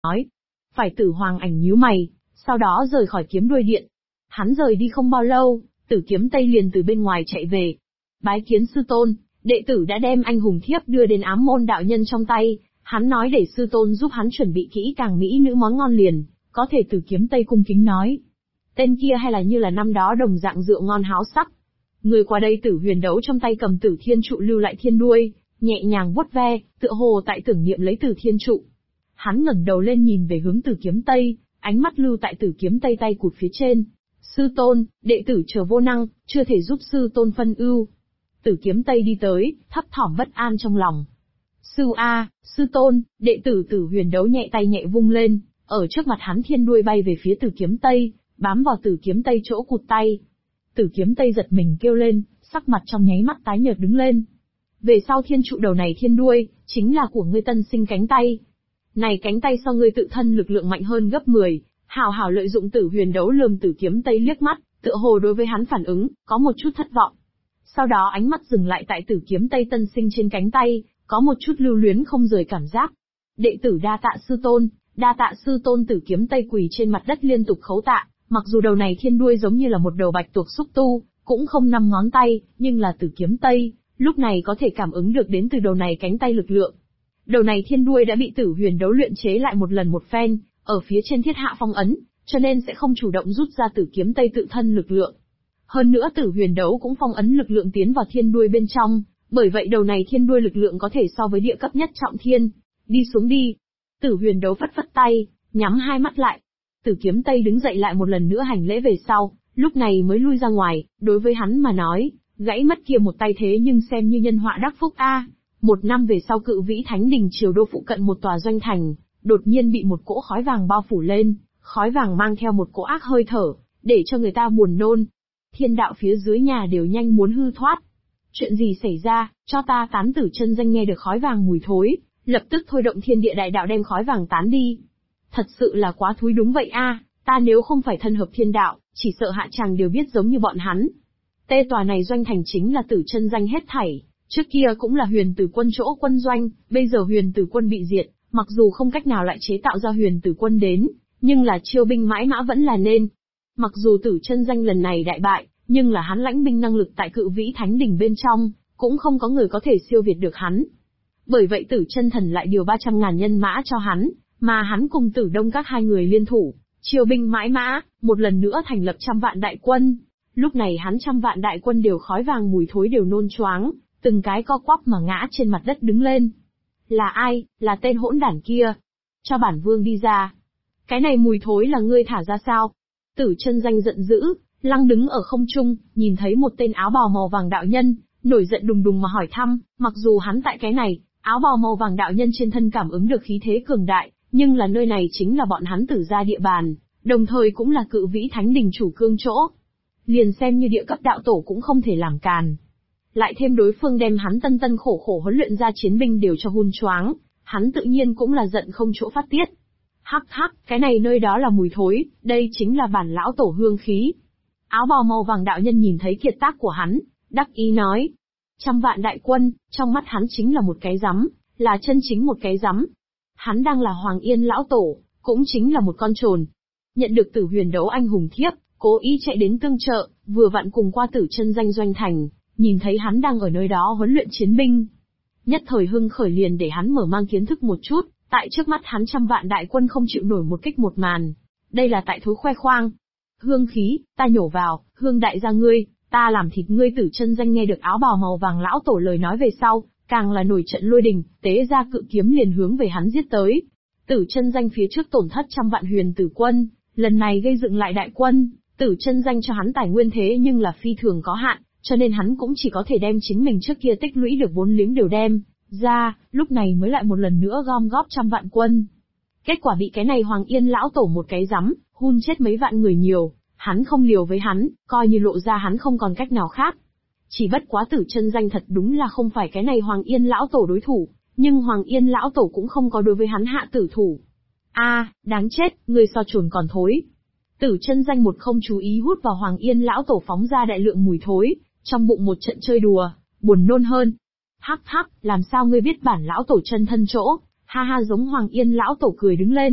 nói. Phải Tử Hoàng Ảnh nhíu mày, sau đó rời khỏi kiếm đuôi điện. Hắn rời đi không bao lâu, Tử Kiếm Tây liền từ bên ngoài chạy về. Bái kiến sư tôn, đệ tử đã đem anh hùng thiếp đưa đến Ám Môn đạo nhân trong tay, hắn nói để sư tôn giúp hắn chuẩn bị kỹ càng mỹ nữ món ngon liền, có thể Tử Kiếm Tây cung kính nói. Tên kia hay là như là năm đó đồng dạng rượu ngon háo sắc. Người qua đây Tử Huyền Đấu trong tay cầm Tử Thiên trụ lưu lại thiên đuôi, nhẹ nhàng vuốt ve, tựa hồ tại tưởng niệm lấy Tử Thiên trụ. Hắn ngẩng đầu lên nhìn về hướng Tử Kiếm Tây, ánh mắt lưu tại Tử Kiếm Tây tay cụt phía trên. Sư tôn, đệ tử chờ vô năng, chưa thể giúp sư tôn phân ưu. Tử Kiếm Tây đi tới, thấp thỏm bất an trong lòng. Sư tôn, đệ tử Tử Huyền Đấu nhẹ tay nhẹ vung lên, ở trước mặt hắn thiên đuôi bay về phía Tử Kiếm Tây, bám vào Tử Kiếm Tây chỗ cụt tay. Tử Kiếm Tây giật mình kêu lên, sắc mặt trong nháy mắt tái nhợt đứng lên. Về sau thiên trụ đầu này thiên đuôi, chính là của ngươi tân sinh cánh tay. Này cánh tay so ngươi tự thân lực lượng mạnh hơn gấp 10, hảo hảo lợi dụng. Tử Huyền Đấu lườm Tử Kiếm Tây liếc mắt, tựa hồ đối với hắn phản ứng, có một chút thất vọng. Sau đó ánh mắt dừng lại tại Tử Kiếm Tây tân sinh trên cánh tay, có một chút lưu luyến không rời cảm giác. Đệ tử đa tạ sư tôn, đa tạ sư tôn. Tử Kiếm Tây quỳ trên mặt đất liên tục khấu tạ, mặc dù đầu này thiên đuôi giống như là một đầu bạch tuộc xúc tu, cũng không 5 ngón tay, nhưng là Tử Kiếm Tây, lúc này có thể cảm ứng được đến từ đầu này cánh tay lực lượng. Đầu này thiên đuôi đã bị Tử Huyền Đấu luyện chế lại một lần một phen, ở phía trên thiết hạ phong ấn, cho nên sẽ không chủ động rút ra Tử Kiếm Tây tự thân lực lượng. Hơn nữa Tử Huyền Đấu cũng phong ấn lực lượng tiến vào thiên đuôi bên trong, bởi vậy đầu này thiên đuôi lực lượng có thể so với địa cấp nhất trọng thiên. Đi xuống đi. Tử Huyền Đấu phất phất tay, nhắm hai mắt lại. Tử Kiếm Tây đứng dậy lại một lần nữa hành lễ về sau, lúc này mới lui ra ngoài. Đối với hắn mà nói, gãy mất kia một tay thế nhưng xem như nhân họa đắc phúc a. Một năm về sau Cự Vĩ Thánh Đình triều đô phụ cận một tòa doanh thành, đột nhiên bị một cỗ khói vàng bao phủ lên, khói vàng mang theo một cỗ ác hơi thở, để cho người ta buồn nôn. Thiên đạo phía dưới nhà đều nhanh muốn hư thoát. Chuyện gì xảy ra, cho ta tán. Tử Chân Danh nghe được khói vàng mùi thối, lập tức thôi động thiên địa đại đạo đem khói vàng tán đi. Thật sự là quá thúi đúng vậy a, ta nếu không phải thân hợp thiên đạo, chỉ sợ hạ chàng đều biết giống như bọn hắn. Tòa này doanh thành chính là Tử Chân Danh hết thảy, trước kia cũng là Huyền Tử Quân chỗ quân doanh, bây giờ Huyền Tử Quân bị diệt, mặc dù không cách nào lại chế tạo ra Huyền Tử Quân đến, nhưng là chiêu binh mãi mã vẫn là nên. Mặc dù Tử Chân Danh lần này đại bại, nhưng là hắn lãnh binh năng lực tại Cự Vĩ Thánh Đình bên trong, cũng không có người có thể siêu việt được hắn. Bởi vậy Tử Chân Thần lại điều 300.000 nhân mã cho hắn, mà hắn cùng Tử Đông các hai người liên thủ, chiêu binh mãi mã, một lần nữa thành lập 100 vạn đại quân. Lúc này hắn 100 vạn đại quân đều khói vàng mùi thối đều nôn choáng, từng cái co quắp mà ngã trên mặt đất đứng lên. Là ai, là tên hỗn đản kia? Cho bản vương đi ra. Cái này mùi thối là ngươi thả ra sao? Tử Chân Danh giận dữ, lăng đứng ở không trung, nhìn thấy một tên áo bào màu vàng đạo nhân, nổi giận đùng đùng mà hỏi thăm, mặc dù hắn tại cái này, áo bào màu vàng đạo nhân trên thân cảm ứng được khí thế cường đại, nhưng là nơi này chính là bọn hắn Tử gia địa bàn, đồng thời cũng là Cự Vĩ Thánh Đình chủ cương chỗ. Liền xem như địa cấp đạo tổ cũng không thể làm càn. Lại thêm đối phương đem hắn tân tân khổ khổ huấn luyện ra chiến binh đều cho hun choáng, hắn tự nhiên cũng là giận không chỗ phát tiết. Hắc hắc, cái này nơi đó là mùi thối, đây chính là bản lão tổ hương khí. Áo bào màu vàng đạo nhân nhìn thấy kiệt tác của hắn, đắc ý nói. 100 vạn đại quân, trong mắt hắn chính là một cái rắm, là chân chính một cái rắm. Hắn đang là Hoàng Yên lão tổ, cũng chính là một con trồn. Nhận được Tử Huyền Đấu anh hùng thiếp, cố ý chạy đến tương trợ, vừa vặn cùng qua Tử Chân Danh doanh thành, nhìn thấy hắn đang ở nơi đó huấn luyện chiến binh. Nhất thời hưng khởi liền để hắn mở mang kiến thức một chút, tại trước mắt hắn 100 vạn đại quân không chịu nổi một kích một màn. Đây là tại thối khoe khoang. Hương khí, ta nhổ vào, hương đại gia ngươi, ta làm thịt ngươi. Tử Chân Danh nghe được áo bào màu vàng lão tổ lời nói về sau, càng là nổi trận lôi đình, tế ra cự kiếm liền hướng về hắn giết tới. Tử Chân Danh phía trước tổn thất 100 vạn huyền tử quân, lần này gây dựng lại đại quân, Tử Chân Danh cho hắn tài nguyên thế nhưng là phi thường có hạn, cho nên hắn cũng chỉ có thể đem chính mình trước kia tích lũy được vốn liếng đều đem ra, lúc này mới lại một lần nữa gom góp 100 vạn quân. Kết quả bị cái này Hoàng Yên lão tổ một cái rắm, hun chết mấy vạn người nhiều, hắn không liều với hắn, coi như lộ ra hắn không còn cách nào khác. Chỉ bất quá Tử Chân Danh thật đúng là không phải cái này Hoàng Yên lão tổ đối thủ, nhưng Hoàng Yên lão tổ cũng không có đối với hắn hạ tử thủ. Đáng chết, người so trồn còn thối. Tử Chân Danh một không chú ý hút vào Hoàng Yên lão tổ phóng ra đại lượng mùi thối, trong bụng một trận chơi đùa, buồn nôn hơn. Hắc hắc, làm sao ngươi biết bản lão tổ chân thân chỗ? Ha ha, giống Hoàng Yên lão tổ cười đứng lên,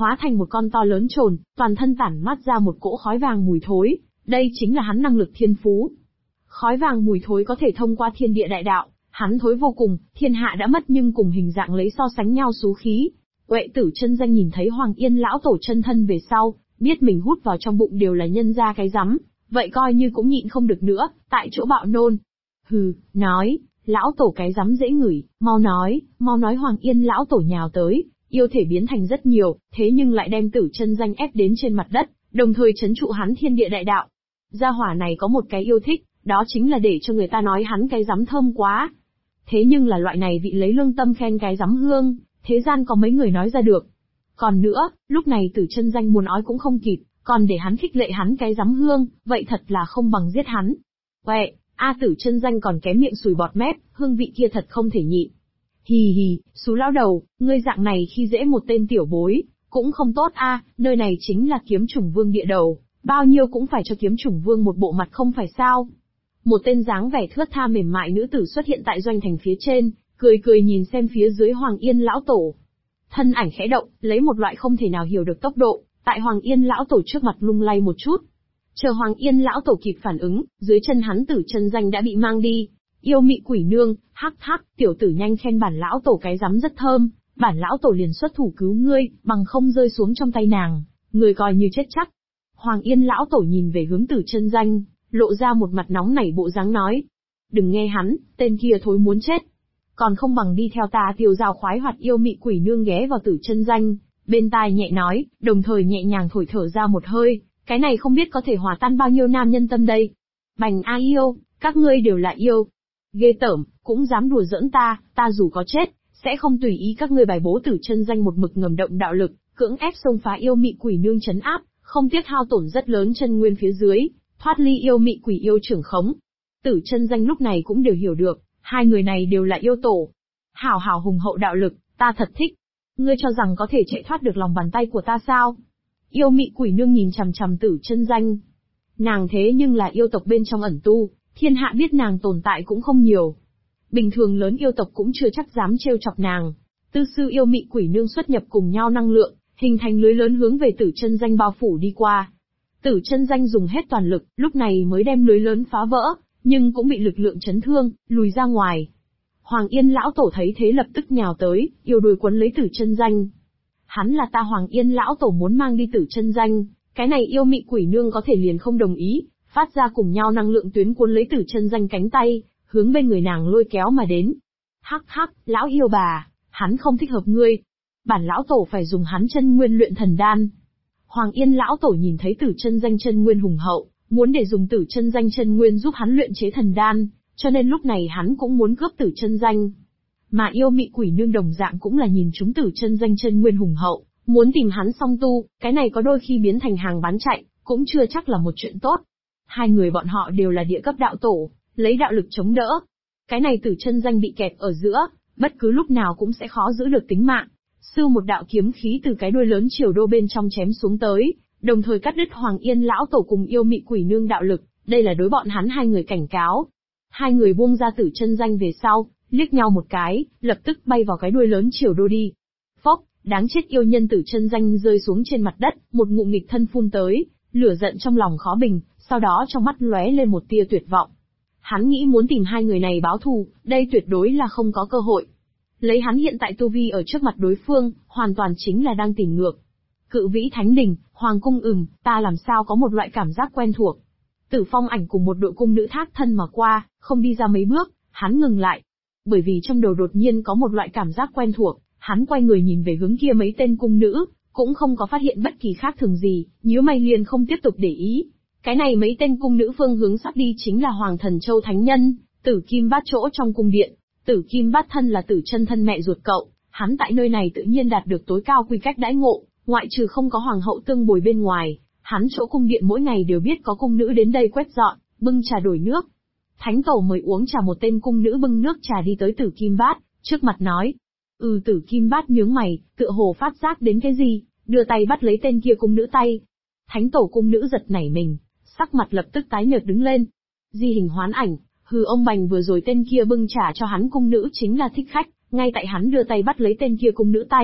hóa thành một con to lớn trồn, toàn thân tản mát ra một cỗ khói vàng mùi thối, đây chính là hắn năng lực thiên phú. Khói vàng mùi thối có thể thông qua thiên địa đại đạo, hắn thối vô cùng, thiên hạ đã mất nhưng cùng hình dạng lấy so sánh nhau xú khí. Uệ Tử Chân Danh nhìn thấy Hoàng Yên lão tổ chân thân về sau, biết mình hút vào trong bụng đều là nhân ra cái rắm, vậy coi như cũng nhịn không được nữa, tại chỗ bạo nôn. Hừ, nói, lão tổ cái rắm dễ ngửi, mau nói Hoàng Yên lão tổ nhào tới, yêu thể biến thành rất nhiều, thế nhưng lại đem Tử Chân Danh ép đến trên mặt đất, đồng thời trấn trụ hắn thiên địa đại đạo. Gia hỏa này có một cái yêu thích, đó chính là để cho người ta nói hắn cái rắm thơm quá. Thế nhưng là loại này vị lấy lương tâm khen cái rắm hương, thế gian có mấy người nói ra được. Còn nữa, lúc này Tử Chân Danh muốn nói cũng không kịp, còn để hắn khích lệ hắn cái rắm hương, vậy thật là không bằng giết hắn. Uệ, Tử Chân Danh còn kém miệng sùi bọt mép, hương vị kia thật không thể nhịn. Hì hì, xú lão đầu, ngươi dạng này khi dễ một tên tiểu bối, cũng không tốt nơi này chính là Kiếm Chủng Vương địa đầu, bao nhiêu cũng phải cho Kiếm Chủng Vương một bộ mặt không phải sao. Một tên dáng vẻ thướt tha mềm mại nữ tử xuất hiện tại doanh thành phía trên, cười nhìn xem phía dưới Hoàng Yên lão tổ. Thân ảnh khẽ động, lấy một loại không thể nào hiểu được tốc độ, tại Hoàng Yên lão tổ trước mặt lung lay một chút. Chờ Hoàng Yên lão tổ kịp phản ứng, dưới chân hắn Tử Chân Danh đã bị mang đi. Yêu mị quỷ nương, hắc, tiểu tử nhanh khen bản lão tổ cái rắm rất thơm, bản lão tổ liền xuất thủ cứu ngươi, bằng không rơi xuống trong tay nàng, người coi như chết chắc. Hoàng Yên lão tổ nhìn về hướng Tử Chân Danh, lộ ra một mặt nóng nảy bộ dáng nói. Đừng nghe hắn, tên kia thối muốn chết. Còn không bằng đi theo ta tiêu dao khoái hoạt. Yêu mị quỷ nương ghé vào Tử Chân Danh, bên tai nhẹ nói, đồng thời nhẹ nhàng thổi thở ra một hơi, cái này không biết có thể hòa tan bao nhiêu nam nhân tâm đây. Bành yêu, các ngươi đều là yêu. Ghê tởm, cũng dám đùa giỡn ta dù có chết, sẽ không tùy ý các ngươi bài bố. Tử Chân Danh một mực ngầm động đạo lực, cưỡng ép xông phá yêu mị quỷ nương trấn áp, không tiếc hao tổn rất lớn chân nguyên phía dưới, thoát ly yêu mị quỷ yêu trưởng khống. Tử Chân Danh lúc này cũng đều hiểu được, hai người này đều là yêu tổ. Hảo hùng hậu đạo lực, ta thật thích. Ngươi cho rằng có thể chạy thoát được lòng bàn tay của ta sao? Yêu mị quỷ nương nhìn chằm chằm Tử Chân Danh. Nàng thế nhưng là yêu tộc bên trong ẩn tu, thiên hạ biết nàng tồn tại cũng không nhiều. Bình thường lớn yêu tộc cũng chưa chắc dám trêu chọc nàng. Tư sư yêu mị quỷ nương xuất nhập cùng nhau năng lượng, hình thành lưới lớn hướng về Tử Chân Danh bao phủ đi qua. Tử Chân Danh dùng hết toàn lực, lúc này mới đem lưới lớn phá vỡ, nhưng cũng bị lực lượng chấn thương, lùi ra ngoài. Hoàng Yên lão tổ thấy thế lập tức nhào tới, yêu đuôi quấn lấy Tử Chân Danh. Hắn là ta Hoàng Yên lão tổ muốn mang đi Tử Chân Danh, cái này yêu mị quỷ nương có thể liền không đồng ý, phát ra cùng nhau năng lượng tuyến cuốn lấy Tử Chân Danh cánh tay, hướng bên người nàng lôi kéo mà đến. Hắc, lão yêu bà, hắn không thích hợp ngươi. Bản lão tổ phải dùng hắn chân nguyên luyện thần đan. Hoàng Yên lão tổ nhìn thấy Tử Chân Danh chân nguyên hùng hậu, muốn để dùng Tử Chân Danh chân nguyên giúp hắn luyện chế thần đan, cho nên lúc này hắn cũng muốn cướp Tử Chân Danh. Mà yêu mị quỷ nương đồng dạng cũng là nhìn chúng Tử Chân Danh chân nguyên hùng hậu, muốn tìm hắn song tu, cái này có đôi khi biến thành hàng bán chạy, cũng chưa chắc là một chuyện tốt. Hai người bọn họ đều là địa cấp đạo tổ, lấy đạo lực chống đỡ. Cái này Tử Chân Danh bị kẹp ở giữa, bất cứ lúc nào cũng sẽ khó giữ được tính mạng. Sư một đạo kiếm khí từ cái đuôi lớn triều đô bên trong chém xuống tới, đồng thời cắt đứt Hoàng Yên lão tổ cùng yêu mị quỷ nương đạo lực, đây là đối bọn hắn hai người cảnh cáo. Hai người buông ra Tử Chân Danh về sau, liếc nhau một cái, lập tức bay vào cái đuôi lớn triều đô đi. Phốc, đáng chết yêu nhân. Tử Chân Danh rơi xuống trên mặt đất, một ngụm nghịch thân phun tới, lửa giận trong lòng khó bình, sau đó trong mắt lóe lên một tia tuyệt vọng. Hắn nghĩ muốn tìm hai người này báo thù, đây tuyệt đối là không có cơ hội. Lấy hắn hiện tại tu vi ở trước mặt đối phương, hoàn toàn chính là đang tìm ngược. Cự Vĩ Thánh Đình, Hoàng cung ta làm sao có một loại cảm giác quen thuộc. Tử Phong Ảnh cùng một đội cung nữ thác thân mà qua, không đi ra mấy bước, hắn ngừng lại. Bởi vì trong đầu đột nhiên có một loại cảm giác quen thuộc, hắn quay người nhìn về hướng kia mấy tên cung nữ, cũng không có phát hiện bất kỳ khác thường gì, nhíu mày liền không tiếp tục để ý. Cái này mấy tên cung nữ phương hướng sắp đi chính là Hoàng Thần Châu Thánh Nhân, Tử Kim Bát chỗ trong cung điện. Tử Kim Bát thân là Tử Chân thân mẹ ruột cậu, hắn tại nơi này tự nhiên đạt được tối cao quy cách đãi ngộ, ngoại trừ không có hoàng hậu tương bồi bên ngoài, hắn chỗ cung điện mỗi ngày đều biết có cung nữ đến đây quét dọn, bưng trà đổi nước. Thánh tổ mời uống trà. Một tên cung nữ bưng nước trà đi tới Tử Kim Bát, trước mặt nói. Tử Kim Bát nhướng mày, tựa hồ phát giác đến cái gì, đưa tay bắt lấy tên kia cung nữ tay. Thánh tổ cung nữ giật nảy mình, sắc mặt lập tức tái nhợt đứng lên. Di hình hoán ảnh, ông Bành vừa rồi tên kia bưng trà cho hắn cung nữ chính là thích khách, ngay tại hắn đưa tay bắt lấy tên kia cung nữ tay,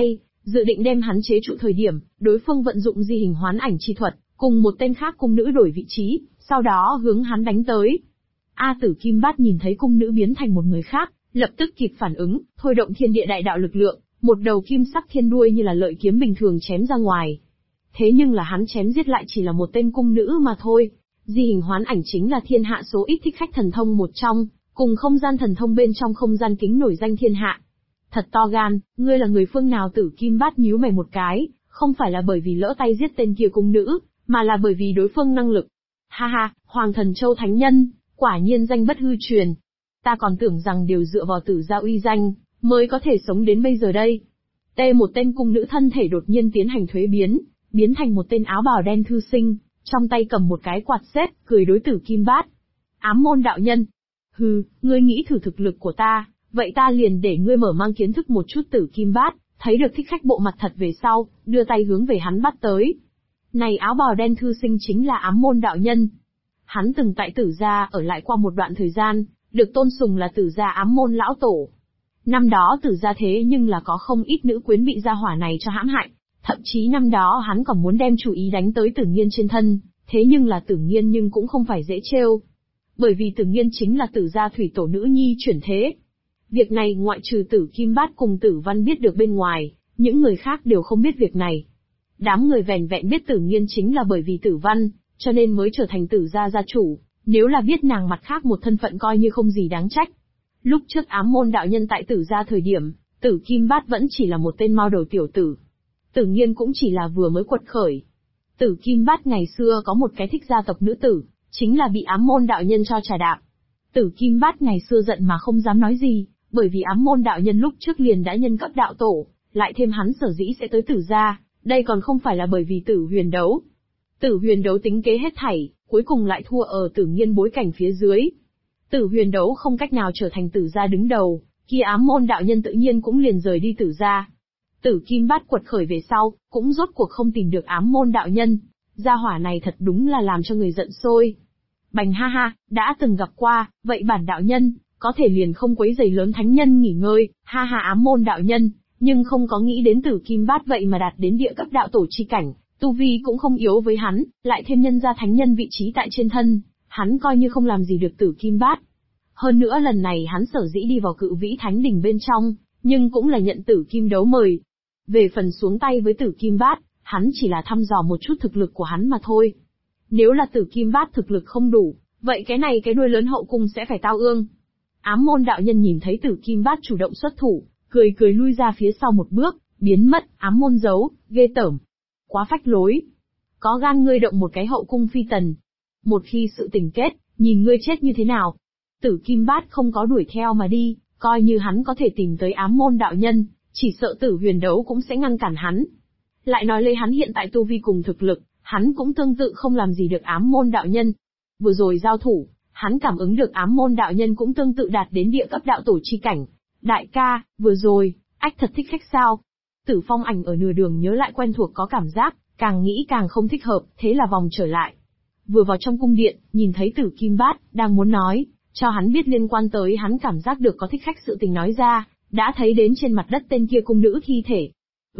Dự định đem hắn chế trụ thời điểm, đối phương vận dụng di hình hoán ảnh chi thuật, cùng một tên khác cung nữ đổi vị trí, sau đó hướng hắn đánh tới. A Tử Kim Bát nhìn thấy cung nữ biến thành một người khác, lập tức kịp phản ứng, thôi động thiên địa đại đạo lực lượng, một đầu kim sắc thiên đuôi như là lợi kiếm bình thường chém ra ngoài. Thế nhưng là hắn chém giết lại chỉ là một tên cung nữ mà thôi. Di hình hoán ảnh chính là thiên hạ số ít thích khách thần thông một trong, cùng không gian thần thông bên trong không gian kính nổi danh thiên hạ. Thật to gan, ngươi là người phương nào? Tử Kim Bát nhíu mày một cái, không phải là bởi vì lỡ tay giết tên kia cung nữ, mà là bởi vì đối phương năng lực. Ha ha, Hoàng Thần Châu Thánh Nhân, quả nhiên danh bất hư truyền. Ta còn tưởng rằng đều dựa vào Tử gia uy danh, mới có thể sống đến bây giờ đây. Một tên cung nữ thân thể đột nhiên tiến hành thuế biến, biến thành một tên áo bào đen thư sinh, trong tay cầm một cái quạt xếp, cười đối Tử Kim Bát. Ám môn đạo nhân. Hừ, ngươi nghĩ thử thực lực của ta, vậy ta liền để ngươi mở mang kiến thức một chút. Tử Kim Bát, thấy được thích khách bộ mặt thật về sau, đưa tay hướng về hắn bắt tới. Này áo bào đen thư sinh chính là ám môn đạo nhân. Hắn từng tại Tử gia ở lại qua một đoạn thời gian, được tôn sùng là Tử gia ám môn lão tổ. Năm đó Tử gia thế nhưng là có không ít nữ quyến bị gia hỏa này cho hãm hại, thậm chí năm đó hắn còn muốn đem chủ ý đánh tới Tử Nghiên trên thân, thế nhưng là Tử Nghiên nhưng cũng không phải dễ trêu. Bởi vì Tử Nghiên chính là Tử gia thủy tổ nữ nhi chuyển thế. Việc này ngoại trừ Tử Kim Bát cùng Tử Văn biết được bên ngoài, những người khác đều không biết việc này. Đám người vẻn vẹn biết Tử Nghiên chính là bởi vì Tử Văn, cho nên mới trở thành Tử gia gia chủ, nếu là biết nàng mặt khác một thân phận coi như không gì đáng trách. Lúc trước ám môn đạo nhân tại Tử gia thời điểm, Tử Kim Bát vẫn chỉ là một tên mao đầu tiểu tử. Tử Nghiên cũng chỉ là vừa mới quật khởi. Tử Kim Bát ngày xưa có một cái thích gia tộc nữ tử, chính là bị ám môn đạo nhân cho trà đạp. Tử Kim Bát ngày xưa giận mà không dám nói gì, bởi vì ám môn đạo nhân lúc trước liền đã nhân cấp đạo tổ, lại thêm hắn sở dĩ sẽ tới Tử gia, đây còn không phải là bởi vì Tử Huyền đấu. Tử Huyền đấu tính kế hết thảy, cuối cùng lại thua ở Tử Nghiên bối cảnh phía dưới. Tử Huyền đấu không cách nào trở thành Tử gia đứng đầu, kia ám môn đạo nhân tự nhiên cũng liền rời đi Tử gia. Tử Kim Bát quật khởi về sau, cũng rốt cuộc không tìm được ám môn đạo nhân. Gia hỏa này thật đúng là làm cho người giận sôi. Bành ha ha, đã từng gặp qua, vậy bản đạo nhân, có thể liền không quấy rầy lớn thánh nhân nghỉ ngơi, ha ha ám môn đạo nhân, nhưng không có nghĩ đến Tử Kim Bát vậy mà đạt đến địa cấp đạo tổ chi cảnh, tu vi cũng không yếu với hắn, lại thêm nhân gia thánh nhân vị trí tại trên thân, hắn coi như không làm gì được Tử Kim Bát. Hơn nữa lần này hắn sở dĩ đi vào Cự Vĩ Thánh Đình bên trong, nhưng cũng là nhận Tử Kim đấu mời. Về phần xuống tay với Tử Kim Bát, hắn chỉ là thăm dò một chút thực lực của hắn mà thôi. Nếu là Tử Kim Bát thực lực không đủ, vậy cái đuôi lớn hậu cung sẽ phải tao ương. Ám môn đạo nhân nhìn thấy Tử Kim Bát chủ động xuất thủ, cười cười lui ra phía sau một bước, biến mất. Ám môn giấu, ghê tởm. Quá phách lối. Có gan ngươi động một cái hậu cung phi tần. Một khi sự tình kết, nhìn ngươi chết như thế nào. Tử Kim Bát không có đuổi theo mà đi, coi như hắn có thể tìm tới ám môn đạo nhân, chỉ sợ Tử Huyền đấu cũng sẽ ngăn cản hắn. Lại nói lấy hắn hiện tại tu vi cùng thực lực, hắn cũng tương tự không làm gì được ám môn đạo nhân. Vừa rồi giao thủ, hắn cảm ứng được ám môn đạo nhân cũng tương tự đạt đến địa cấp đạo tổ chi cảnh. Đại ca, vừa rồi, ách thật thích khách sao? Tử Phong Ảnh ở nửa đường nhớ lại quen thuộc có cảm giác, càng nghĩ càng không thích hợp, thế là vòng trở lại. Vừa vào trong cung điện, nhìn thấy Tử Kim Bát, đang muốn nói, cho hắn biết liên quan tới hắn cảm giác được có thích khách sự tình nói ra, đã thấy đến trên mặt đất tên kia cung nữ thi thể.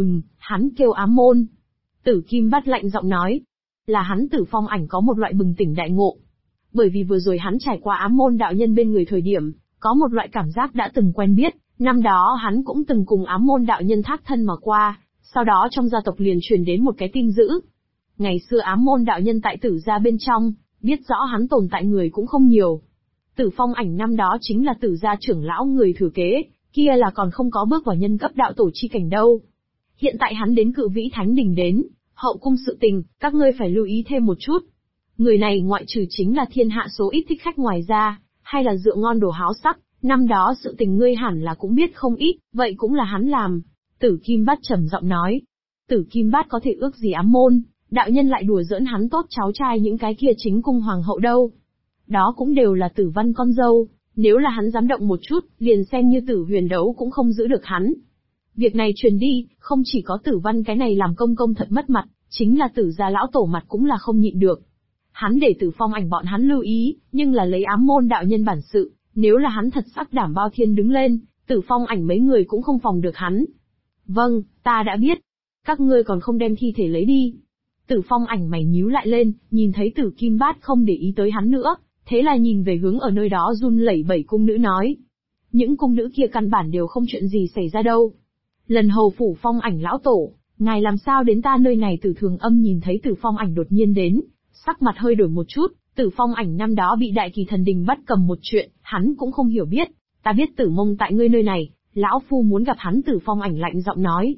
Hắn kêu ám môn. Tử Kim Bát lạnh giọng nói, là hắn. Tử Phong Ảnh có một loại bừng tỉnh đại ngộ. Bởi vì vừa rồi hắn trải qua ám môn đạo nhân bên người thời điểm, có một loại cảm giác đã từng quen biết, năm đó hắn cũng từng cùng ám môn đạo nhân thác thân mà qua, sau đó trong gia tộc liền truyền đến một cái tin dữ. Ngày xưa ám môn đạo nhân tại Tử gia bên trong, biết rõ hắn tồn tại người cũng không nhiều. Tử Phong Ảnh năm đó chính là Tử gia trưởng lão người thừa kế, kia là còn không có bước vào nhân cấp đạo tổ chi cảnh đâu. Hiện tại hắn đến Cự Vĩ Thánh Đình đến, hậu cung sự tình, các ngươi phải lưu ý thêm một chút. Người này ngoại trừ chính là thiên hạ số ít thích khách ngoài ra, hay là rượu ngon đồ háo sắc, năm đó sự tình ngươi hẳn là cũng biết không ít, vậy cũng là hắn làm. Tử Kim Bát trầm giọng nói. Tử Kim Bát có thể ước gì ám môn, đạo nhân lại đùa giỡn hắn tốt cháu trai những cái kia chính cung hoàng hậu đâu. Đó cũng đều là Tử Văn con dâu, nếu là hắn dám động một chút, liền xem như Tử Huyền đấu cũng không giữ được hắn. Việc này truyền đi, không chỉ có Tử Văn cái này làm công công thật mất mặt, chính là Tử gia lão tổ mặt cũng là không nhịn được. Hắn để Tử Phong Ảnh bọn hắn lưu ý, nhưng là lấy ám môn đạo nhân bản sự, nếu là hắn thật sắc đảm bao thiên đứng lên, Tử Phong Ảnh mấy người cũng không phòng được hắn. Vâng, ta đã biết. Các ngươi còn không đem thi thể lấy đi. Tử Phong Ảnh mày nhíu lại lên, nhìn thấy Tử Kim Bát không để ý tới hắn nữa, thế là nhìn về hướng ở nơi đó run lẩy bẩy cung nữ nói. Những cung nữ kia căn bản đều không chuyện gì xảy ra đâu. Lần hầu phủ Phong Ảnh lão tổ, ngài làm sao đến ta nơi này? Tử Thường Âm nhìn thấy Tử Phong Ảnh đột nhiên đến, sắc mặt hơi đổi một chút. Tử Phong Ảnh năm đó bị Đại Kỳ Thần Đình bắt cầm một chuyện, hắn cũng không hiểu biết. Ta biết Tử Mông tại ngươi nơi này, lão phu muốn gặp hắn. Tử Phong Ảnh lạnh giọng nói.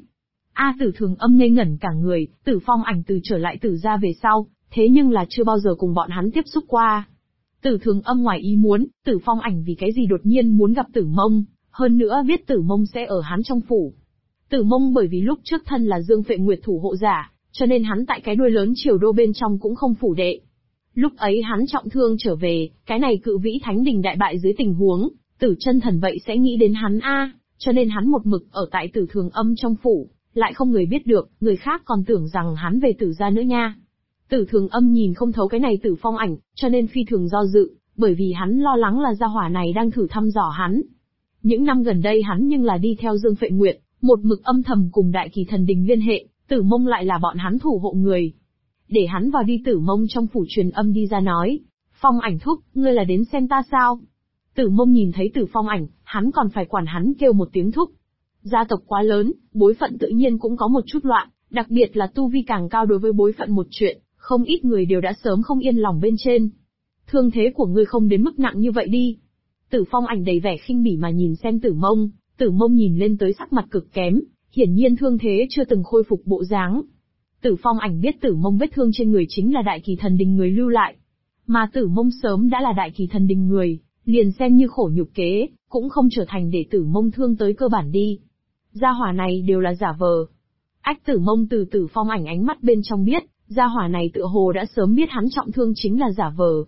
Tử Thường Âm ngây ngẩn cả người. Tử Phong Ảnh từ trở lại Tử gia về sau, thế nhưng là chưa bao giờ cùng bọn hắn tiếp xúc qua. Tử Thường Âm ngoài ý muốn, Tử Phong Ảnh vì cái gì đột nhiên muốn gặp Tử Mông, hơn nữa biết Tử Mông sẽ ở hắn trong phủ. Tử Mông bởi vì lúc trước thân là Dương Phệ Nguyệt thủ hộ giả, cho nên hắn tại cái đuôi lớn triều đô bên trong cũng không phủ đệ. Lúc ấy hắn trọng thương trở về, cái này cự vĩ thánh đình đại bại dưới tình huống, Tử Chân Thần vậy sẽ nghĩ đến hắn cho nên hắn một mực ở tại Tử Thường Âm trong phủ, lại không người biết được, người khác còn tưởng rằng hắn về Tử gia nữa nha. Tử Thường Âm nhìn không thấu cái này Tử Phong Ảnh, cho nên phi thường do dự, bởi vì hắn lo lắng là gia hỏa này đang thử thăm dò hắn. Những năm gần đây hắn nhưng là đi theo Dương Phệ Nguyệt, một mực âm thầm cùng Đại Kỳ Thần Đình liên hệ, Tử Mông lại là bọn hắn thủ hộ người. Để hắn vào đi. Tử Mông trong phủ truyền âm đi ra nói, Phong Ảnh thúc, ngươi là đến xem ta sao? Tử Mông nhìn thấy Tử Phong Ảnh, hắn còn phải quản hắn kêu một tiếng thúc. Gia tộc quá lớn, bối phận tự nhiên cũng có một chút loạn, đặc biệt là tu vi càng cao đối với bối phận một chuyện, không ít người đều đã sớm không yên lòng bên trên. Thương thế của ngươi không đến mức nặng như vậy đi. Tử Phong Ảnh đầy vẻ khinh bỉ mà nhìn xem Tử Mông, Tử Mông nhìn lên tới sắc mặt cực kém, hiển nhiên thương thế chưa từng khôi phục bộ dáng. Tử Phong Ảnh biết Tử Mông vết thương trên người chính là Đại Kỳ Thần Đình người lưu lại, mà Tử Mông sớm đã là Đại Kỳ Thần Đình người, liền xem như khổ nhục kế, cũng không trở thành để Tử Mông thương tới cơ bản đi. Gia hỏa này đều là giả vờ. Tử Mông từ Tử Phong Ảnh ánh mắt bên trong biết, gia hỏa này tựa hồ đã sớm biết hắn trọng thương chính là giả vờ.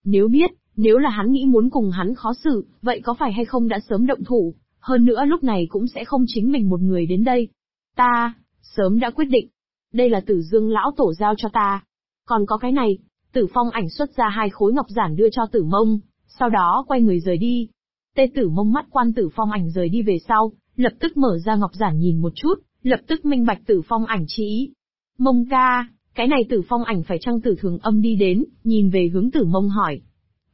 Nếu là hắn nghĩ muốn cùng hắn khó xử, vậy có phải hay không đã sớm động thủ, hơn nữa lúc này cũng sẽ không chính mình một người đến đây. Ta, sớm đã quyết định. Đây là Tử Dương lão tổ giao cho ta. Còn có cái này, Tử Phong Ảnh xuất ra 2 khối ngọc giản đưa cho Tử Mông, sau đó quay người rời đi. Tử Mông mắt quan Tử Phong Ảnh rời đi về sau, lập tức mở ra ngọc giản nhìn một chút, lập tức minh bạch Tử Phong Ảnh chỉ ý. Mông ca, cái này Tử Phong Ảnh phải chăng? Tử Thường Âm đi đến, nhìn về hướng Tử Mông hỏi.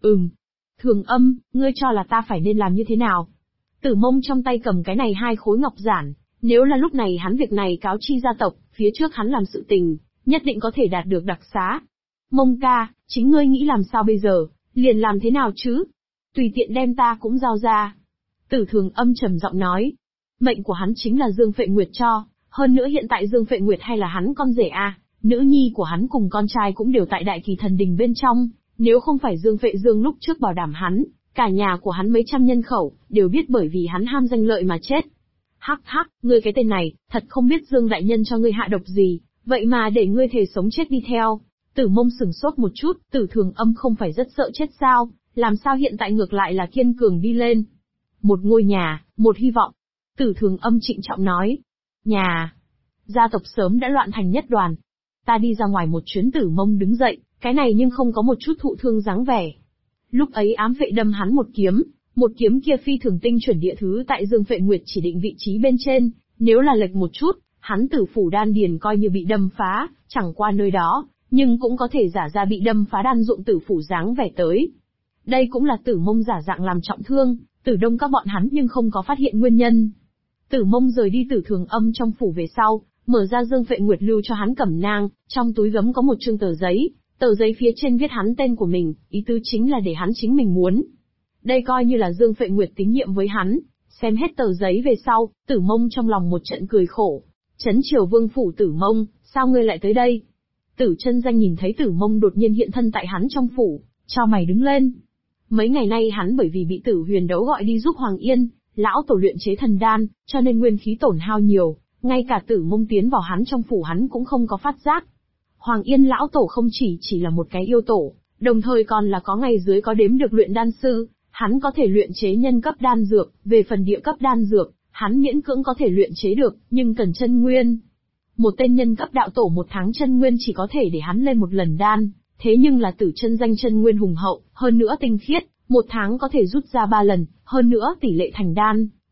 Thường Âm, ngươi cho là ta phải nên làm như thế nào? Tử Mông trong tay cầm cái này 2 khối ngọc giản, nếu là lúc này hắn việc này cáo chi gia tộc, phía trước hắn làm sự tình, nhất định có thể đạt được đặc xá. Mông ca, chính ngươi nghĩ làm sao bây giờ, liền làm thế nào chứ? Tùy tiện đem ta cũng giao ra. Tử Thường Âm trầm giọng nói. Mệnh của hắn chính là Dương Phệ Nguyệt cho, hơn nữa hiện tại Dương Phệ Nguyệt hay là hắn con rể nữ nhi của hắn cùng con trai cũng đều tại Đại Kỳ Thần Đình bên trong, nếu không phải Dương Phệ Dương lúc trước bảo đảm hắn, cả nhà của hắn mấy trăm nhân khẩu, đều biết bởi vì hắn ham danh lợi mà chết. Hắc hắc, ngươi cái tên này, thật không biết Dương đại nhân cho ngươi hạ độc gì, vậy mà để ngươi thề sống chết đi theo. Tử Mông sừng sốt một chút, Tử Thường Âm không phải rất sợ chết sao, làm sao hiện tại ngược lại là kiên cường đi lên. Một ngôi nhà, một hy vọng. Tử Thường Âm trịnh trọng nói. Nhà. Gia tộc sớm đã loạn thành nhất đoàn. Ta đi ra ngoài một chuyến. Tử Mông đứng dậy, cái này nhưng không có một chút thụ thương dáng vẻ. Lúc ấy ám vệ đâm hắn một kiếm kia phi thường tinh chuẩn địa thứ tại Dương Phệ Nguyệt chỉ định vị trí bên trên, nếu là lệch một chút, hắn tử phủ đan điền coi như bị đâm phá, chẳng qua nơi đó, nhưng cũng có thể giả ra bị đâm phá đan dụng tử phủ dáng vẻ tới. Đây cũng là Tử Mông giả dạng làm trọng thương, Tử Đông các bọn hắn nhưng không có phát hiện nguyên nhân. Tử Mông rời đi Tử Thường Âm trong phủ về sau, mở ra Dương Phệ Nguyệt lưu cho hắn cẩm nang, trong túi gấm có một chương tờ giấy phía trên viết hắn tên của mình, ý tứ chính là để hắn chính mình muốn. Đây coi như là Dương Phệ Nguyệt tín nhiệm với hắn. Xem hết tờ giấy về sau, Tử Mông trong lòng một trận cười khổ. Trấn Triều Vương phủ. Tử Mông, sao ngươi lại tới đây? Tử Chân Danh nhìn thấy Tử Mông đột nhiên hiện thân tại hắn trong phủ, chau mày đứng lên. Mấy ngày nay hắn bởi vì bị Tử Huyền Đấu gọi đi giúp Hoàng Yên, lão tổ luyện chế thần đan, cho nên nguyên khí tổn hao nhiều, ngay cả Tử Mông tiến vào hắn trong phủ hắn cũng không có phát giác. Hoàng Yên lão tổ không chỉ là một cái yêu tổ, đồng thời còn là có ngày dưới có đếm được luyện đan sư, hắn có thể luyện chế nhân cấp đan dược, về phần địa cấp đan dược, hắn miễn cưỡng có thể luyện chế được, nhưng cần chân nguyên. Một tên nhân cấp đạo tổ 1 tháng chân nguyên chỉ có thể để hắn lên một lần đan, thế nhưng là Tử Chân Danh chân nguyên hùng hậu, hơn nữa tinh khiết, 1 tháng có thể rút ra 3 lần, hơn nữa tỷ lệ thành đan,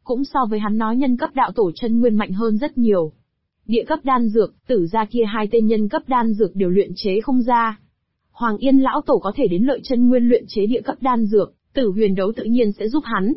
cũng so với hắn nói nhân cấp đạo tổ chân nguyên mạnh hơn rất nhiều. Địa cấp đan dược, Tử gia kia hai tên nhân cấp đan dược đều luyện chế không ra. Hoàng Yên lão tổ có thể đến lợi chân nguyên luyện chế địa cấp đan dược, Tử Huyền Đấu tự nhiên sẽ giúp hắn.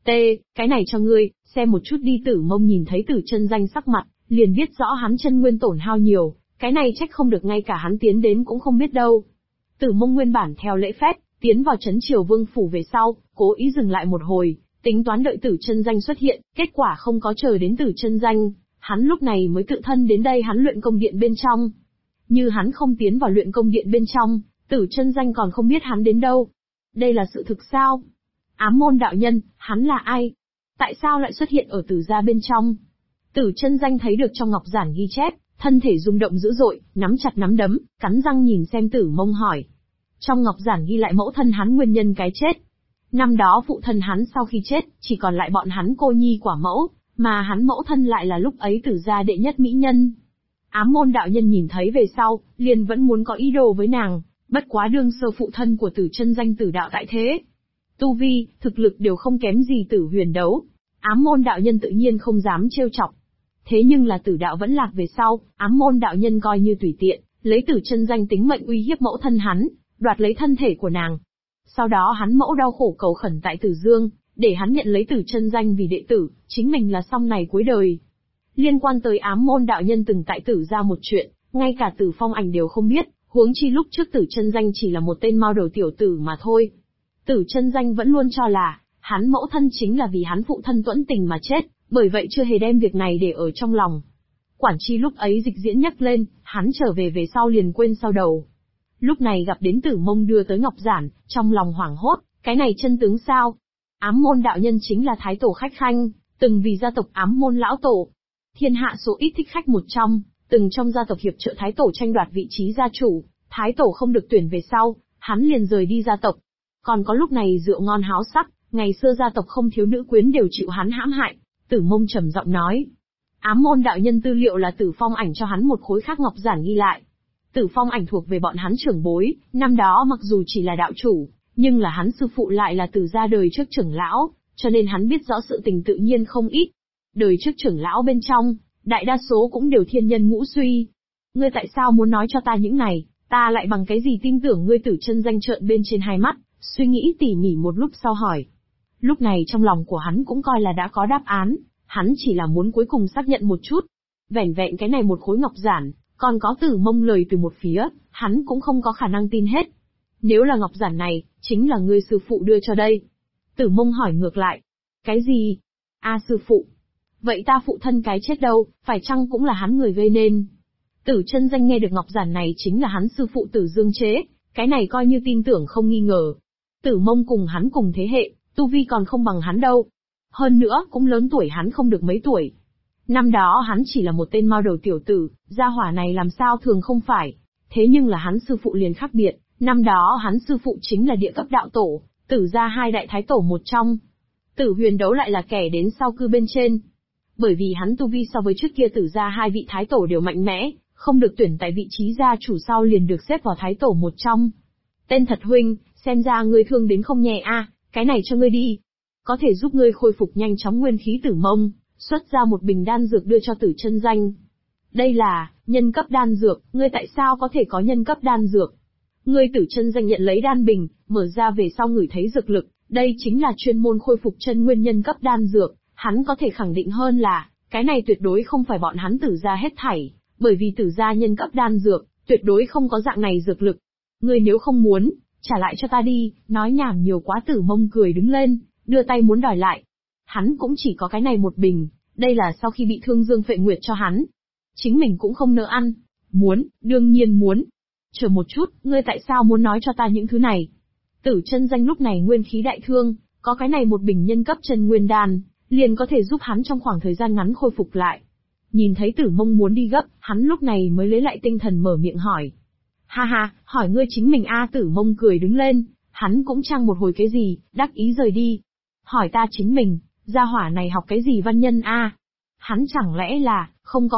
Cái này cho ngươi, xem một chút đi. Tử Mông nhìn thấy Tử Chân Danh sắc mặt, liền biết rõ hắn chân nguyên tổn hao nhiều, cái này trách không được ngay cả hắn tiến đến cũng không biết đâu. Tử Mông nguyên bản theo lễ phép, tiến vào trấn Triều Vương phủ về sau, cố ý dừng lại một hồi, tính toán đợi Tử Chân Danh xuất hiện, kết quả không có chờ đến Tử Chân Danh, hắn lúc này mới tự thân đến đây hắn luyện công điện bên trong. Như hắn không tiến vào luyện công điện bên trong, Tử Chân Danh còn không biết hắn đến đâu. Đây là sự thực sao? Ám môn đạo nhân, hắn là ai? Tại sao lại xuất hiện ở Tử gia bên trong? Tử Chân Danh thấy được trong ngọc giản ghi chép, thân thể rung động dữ dội, nắm chặt nắm đấm, cắn răng nhìn xem Tử Mông hỏi. Trong ngọc giản ghi lại mẫu thân hắn nguyên nhân cái chết. Năm đó phụ thân hắn sau khi chết, chỉ còn lại bọn hắn cô nhi quả mẫu, mà hắn mẫu thân lại là lúc ấy Tử gia đệ nhất mỹ nhân. Ám môn đạo nhân nhìn thấy về sau, liền vẫn muốn có ý đồ với nàng, bất quá đương sơ phụ thân của Tử Chân Danh tử đạo tại thế. Tu vi, thực lực đều không kém gì Tử Huyền Đấu. Ám môn đạo nhân tự nhiên không dám trêu chọc. Thế nhưng là tử đạo vẫn lạc về sau, ám môn đạo nhân coi như tùy tiện, lấy Tử Chân Danh tính mệnh uy hiếp mẫu thân hắn, đoạt lấy thân thể của nàng. Sau đó hắn mẫu đau khổ cầu khẩn tại Tử Dương, để hắn nhận lấy Tử Chân Danh vì đệ tử, chính mình là xong này cuối đời. Liên quan tới ám môn đạo nhân từng tại Tử gia một chuyện, ngay cả Tử Phong Ảnh đều không biết, huống chi lúc trước Tử Chân Danh chỉ là một tên mao đầu tiểu tử mà thôi. Tử Chân Danh vẫn luôn cho là, hắn mẫu thân chính là vì hắn phụ thân tuẫn tình mà chết, bởi vậy chưa hề đem việc này để ở trong lòng. Quản chi lúc ấy dịch diễn nhắc lên, hắn trở về sau liền quên sau đầu. Lúc này gặp đến Tử Mông đưa tới ngọc giản, trong lòng hoảng hốt, cái này chân tướng sao? Ám môn đạo nhân chính là thái tổ khách khanh, từng vì gia tộc ám môn lão tổ. Thiên hạ số ít thích khách một trong, từng trong gia tộc hiệp trợ thái tổ tranh đoạt vị trí gia chủ, thái tổ không được tuyển về sau, hắn liền rời đi gia tộc. Còn có lúc này rượu ngon háo sắc, ngày xưa gia tộc không thiếu nữ quyến đều chịu hắn hãm hại. Tử Mông trầm giọng nói. Ám môn đạo nhân tư liệu là Tử Phong Ảnh cho hắn một khối khác ngọc giản ghi lại. Tử Phong Ảnh thuộc về bọn hắn trưởng bối, năm đó mặc dù chỉ là đạo chủ, nhưng là hắn sư phụ lại là Tử gia đời trước trưởng lão, cho nên hắn biết rõ sự tình tự nhiên không ít. Đời trước trưởng lão bên trong, đại đa số cũng đều thiên nhân ngũ suy. Ngươi tại sao muốn nói cho ta những này, ta lại bằng cái gì tin tưởng ngươi? Tử Chân Danh trợn bên trên hai mắt, suy nghĩ tỉ mỉ một lúc sau hỏi. Lúc này trong lòng của hắn cũng coi là đã có đáp án, hắn chỉ là muốn cuối cùng xác nhận một chút. Vẻn vẹn cái này một khối ngọc giản, còn có Tử Mông lời từ một phía, hắn cũng không có khả năng tin hết. Nếu là ngọc giản này, chính là ngươi sư phụ đưa cho đây. Tử Mông hỏi ngược lại. Cái gì? Sư phụ. Vậy ta phụ thân cái chết đâu, phải chăng cũng là hắn người gây nên? Tử Chân Danh nghe được ngọc giản này chính là hắn sư phụ Tử Dương chế, cái này coi như tin tưởng không nghi ngờ. Tử Mông cùng hắn cùng thế hệ, tu vi còn không bằng hắn đâu. Hơn nữa, cũng lớn tuổi hắn không được mấy tuổi. Năm đó hắn chỉ là một tên mao đầu tiểu tử, gia hỏa này làm sao thường không phải. Thế nhưng là hắn sư phụ liền khác biệt, năm đó hắn sư phụ chính là địa cấp đạo tổ, Tử gia hai đại thái tổ một trong. Tử Huyền Đấu lại là kẻ đến sau cư bên trên. Bởi vì hắn tu vi so với trước kia Tử gia hai vị thái tổ đều mạnh mẽ, không được tuyển tại vị trí gia chủ sau liền được xếp vào thái tổ một trong. Tên thật huynh, xem ra ngươi thương đến không nhẹ cái này cho ngươi đi. Có thể giúp ngươi khôi phục nhanh chóng nguyên khí. Tử Mông xuất ra một bình đan dược đưa cho Tử Chân Danh. Đây là nhân cấp đan dược, ngươi tại sao có thể có nhân cấp đan dược? Ngươi Tử Chân Danh nhận lấy đan bình, mở ra về sau ngửi thấy dược lực, đây chính là chuyên môn khôi phục chân nguyên nhân cấp đan dược, hắn có thể khẳng định hơn là, cái này tuyệt đối không phải bọn hắn Tử gia hết thảy, bởi vì Tử gia nhân cấp đan dược, tuyệt đối không có dạng này dược lực. Ngươi nếu không muốn, trả lại cho ta đi, nói nhảm nhiều quá. Tử Mông cười đứng lên, đưa tay muốn đòi lại. Hắn cũng chỉ có cái này một bình, đây là sau khi bị thương Dương Phệ Nguyệt cho hắn. Chính mình cũng không nỡ ăn. Muốn, đương nhiên muốn. Chờ một chút, ngươi tại sao muốn nói cho ta những thứ này? Tử Chân Danh lúc này nguyên khí đại thương, có cái này một bình nhân cấp chân nguyên đan, liền có thể giúp hắn trong khoảng thời gian ngắn khôi phục lại. Nhìn thấy Tử Mông muốn đi gấp, hắn lúc này mới lấy lại tinh thần mở miệng hỏi. Ha ha, hỏi ngươi chính mình Tử Mông cười đứng lên, hắn cũng chẳng một hồi cái gì, đắc ý rời đi. Hỏi ta chính mình, gia hỏa này học cái gì văn nhân Hắn chẳng lẽ là, không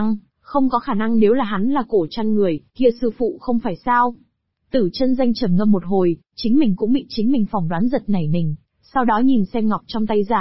có khả năng nếu là hắn là cổ chăn người, kia sư phụ không phải sao? Tử Chân Danh trầm ngâm một hồi, chính mình cũng bị chính mình phỏng đoán giật nảy mình, sau đó nhìn xem ngọc trong tay giản,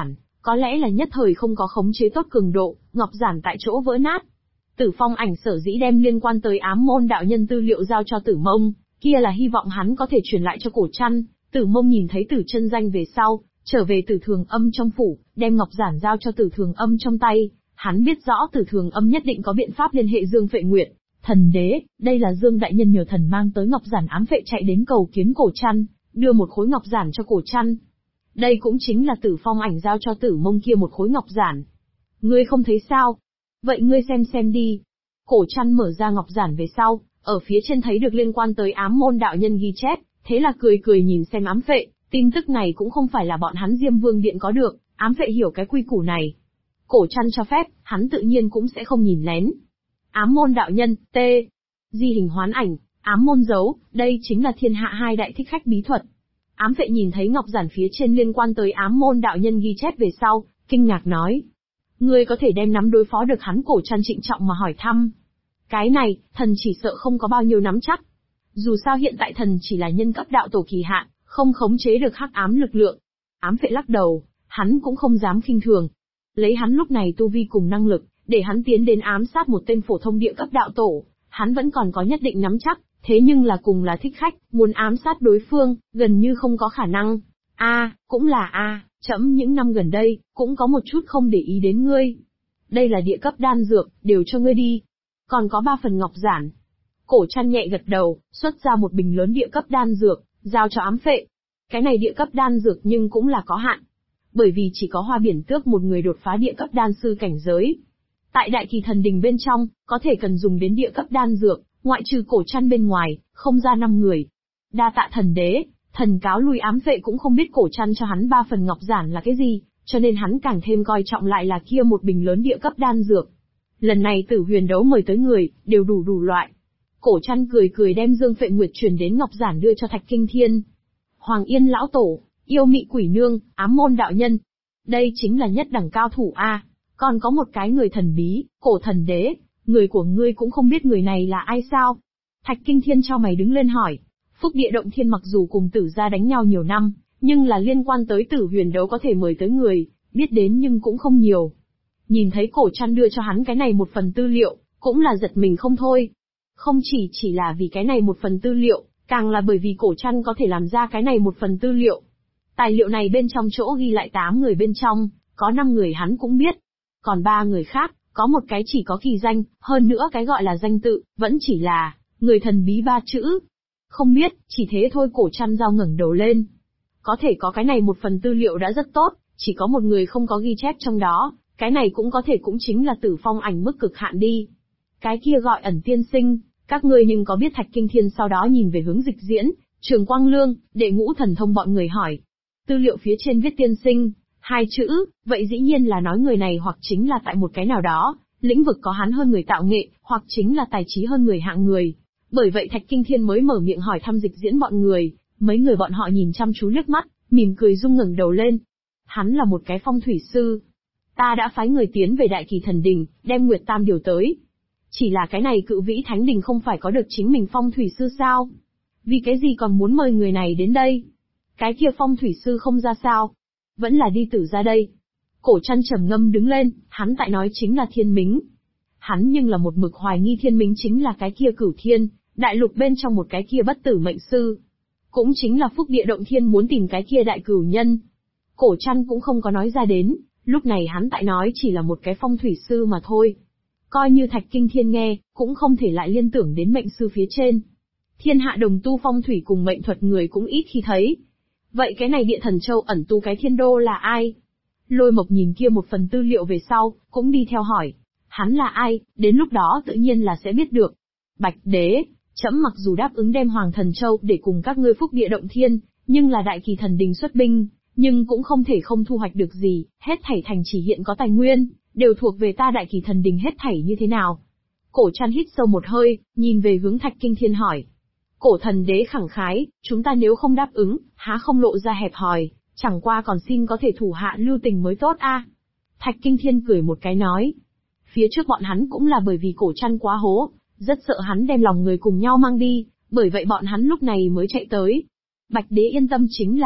Có lẽ là nhất thời không có khống chế tốt cường độ, ngọc giản tại chỗ vỡ nát. Tử Phong Ảnh sở dĩ đem liên quan tới ám môn đạo nhân tư liệu giao cho Tử Mông, kia là hy vọng hắn có thể truyền lại cho Cổ Trăn. Tử Mông nhìn thấy Tử Chân Danh về sau, trở về Tử Thường Âm trong phủ, đem ngọc giản giao cho Tử Thường Âm trong tay. Hắn biết rõ Tử Thường Âm nhất định có biện pháp liên hệ Dương Phệ Nguyệt. Thần đế, đây là Dương đại nhân nhờ thần mang tới ngọc giản ám phệ chạy đến cầu kiến Cổ Trăn, đưa một khối ngọc giản cho Cổ Trăn. Đây cũng chính là Tử Phong Ảnh giao cho Tử Mông kia một khối ngọc giản. Ngươi không thấy sao? Vậy ngươi xem đi. Cổ Trăn mở ra ngọc giản về sau, ở phía trên thấy được liên quan tới ám môn đạo nhân ghi chép, thế là cười nhìn xem ám phệ, tin tức này cũng không phải là bọn hắn Diêm Vương Điện có được, ám phệ hiểu cái quy củ này. Cổ Trăn cho phép, hắn tự nhiên cũng sẽ không nhìn lén. Ám môn đạo nhân, T. Di hình hoán ảnh, ám môn dấu, đây chính là thiên hạ hai đại thích khách bí thuật. Ám phệ nhìn thấy ngọc giản phía trên liên quan tới ám môn đạo nhân ghi chép về sau, kinh ngạc nói. Ngươi có thể đem nắm đối phó được hắn? Cổ Trăn trịnh trọng mà hỏi thăm. Cái này, thần chỉ sợ không có bao nhiêu nắm chắc. Dù sao hiện tại thần chỉ là nhân cấp đạo tổ kỳ hạn, không khống chế được hắc ám lực lượng. Ám phệ lắc đầu, hắn cũng không dám khinh thường. Lấy hắn lúc này tu vi cùng năng lực, để hắn tiến đến ám sát một tên phổ thông địa cấp đạo tổ, hắn vẫn còn có nhất định nắm chắc, thế nhưng là cùng là thích khách, muốn ám sát đối phương, gần như không có khả năng. Cũng là trẫm những năm gần đây, cũng có một chút không để ý đến ngươi. Đây là địa cấp đan dược, đều cho ngươi đi. Còn có 3 phần ngọc giản. Cổ Trăn nhẹ gật đầu, xuất ra một bình lớn địa cấp đan dược, giao cho ám phệ. Cái này địa cấp đan dược nhưng cũng là có hạn. Bởi vì chỉ có Hoa Biển Tước một người đột phá địa cấp đan sư cảnh giới. Tại Đại Kỳ Thần Đình bên trong, có thể cần dùng đến địa cấp đan dược, ngoại trừ Cổ Trăn bên ngoài, không ra 5 người. Đa tạ thần đế, thần cáo lui. Ám phệ cũng không biết Cổ Trăn cho hắn 3 phần ngọc giản là cái gì, cho nên hắn càng thêm coi trọng lại là kia một bình lớn địa cấp đan dược. Lần này Tử Huyền đấu mời tới người, đều đủ loại. Cổ Trăn cười đem Dương Phệ Nguyệt truyền đến ngọc giản đưa cho Thạch Kinh Thiên. Hoàng Yên lão tổ, yêu mị quỷ nương, ám môn đạo nhân. Đây chính là nhất đẳng cao thủ a. Còn có một cái người thần bí, Cổ thần đế, người của ngươi cũng không biết người này là ai sao? Thạch Kinh Thiên chau mày đứng lên hỏi. Phúc Địa Động Thiên mặc dù cùng Tử gia đánh nhau nhiều năm, nhưng là liên quan tới Tử Huyền đấu có thể mời tới người, biết đến nhưng cũng không nhiều. Nhìn thấy Cổ Trăn đưa cho hắn cái này một phần tư liệu, cũng là giật mình không thôi. Không chỉ là vì cái này một phần tư liệu, càng là bởi vì Cổ Trăn có thể làm ra cái này một phần tư liệu. Tài liệu này bên trong chỗ ghi lại 8 người bên trong, có 5 người hắn cũng biết. Còn 3 người khác, có một cái chỉ có kỳ danh, hơn nữa cái gọi là danh tự, vẫn chỉ là người thần bí 3 chữ. Không biết, chỉ thế thôi. Cổ Trăn giao ngẩng đầu lên. Có thể có cái này một phần tư liệu đã rất tốt, chỉ có một người không có ghi chép trong đó, cái này cũng có thể cũng chính là Tử Phong Ảnh mức cực hạn đi. Cái kia gọi Ẩn tiên sinh, các ngươi nhưng có biết? Thạch Kinh Thiên sau đó nhìn về hướng Dịch Diễn, Trường Quang Lương, Đệ Ngũ Thần Thông bọn người hỏi. Tư liệu phía trên viết tiên sinh 2 chữ, vậy dĩ nhiên là nói người này hoặc chính là tại một cái nào đó, lĩnh vực có hắn hơn người tạo nghệ, hoặc chính là tài trí hơn người hạng người. Bởi vậy Thạch Kinh Thiên mới mở miệng hỏi thăm Dịch Diễn bọn người, mấy người bọn họ nhìn chăm chú liếc mắt, mỉm cười rung ngẩng đầu lên. Hắn là một cái phong thủy sư. Ta đã phái người tiến về Đại Kỳ Thần Đình, đem Nguyệt Tam điều tới. Chỉ là cái này Cự Vĩ Thánh Đình không phải có được chính mình phong thủy sư sao? Vì cái gì còn muốn mời người này đến đây? Cái kia phong thủy sư không ra sao? Vẫn là đi Tử ra đây. Cổ Trăn trầm ngâm đứng lên, hắn tại nói chính là Thiên Mính. Hắn nhưng là một mực hoài nghi Thiên Mính chính là cái kia Cửu Thiên, đại lục bên trong một cái kia bất tử mệnh sư. Cũng chính là Phúc Địa Động Thiên muốn tìm cái kia đại cửu nhân. Cổ Trăn cũng không có nói ra đến, lúc này hắn tại nói chỉ là một cái phong thủy sư mà thôi. Coi như Thạch Kinh Thiên nghe, cũng không thể lại liên tưởng đến mệnh sư phía trên. Thiên hạ đồng tu phong thủy cùng mệnh thuật người cũng ít khi thấy. Vậy cái này Địa Thần Châu ẩn tu cái thiên đô là ai? Lôi Mộc nhìn kia một phần tư liệu về sau, cũng đi theo hỏi. Hắn là ai, đến lúc đó tự nhiên là sẽ biết được. Bạch Đế, trẫm mặc dù đáp ứng đem Hoàng Thần Châu để cùng các ngươi Phúc Địa Động Thiên, nhưng là Đại Kỳ Thần Đình xuất binh, nhưng cũng không thể không thu hoạch được gì, hết thảy thành chỉ hiện có tài nguyên, đều thuộc về ta. Đại Kỳ Thần Đình hết thảy như thế nào? Cổ Trăn hít sâu một hơi, nhìn về hướng Thạch Kinh Thiên hỏi. Cổ thần đế khẳng khái, chúng ta nếu không đáp ứng, há không lộ ra hẹp hòi, chẳng qua còn xin có thể thủ hạ lưu tình mới tốt a. Thạch Kinh Thiên cười một cái nói. Phía trước bọn hắn cũng là bởi vì Cổ Trăn quá hố, rất sợ hắn đem lòng người cùng nhau mang đi, bởi vậy bọn hắn lúc này mới chạy tới. Bạch Đế yên tâm, chính là,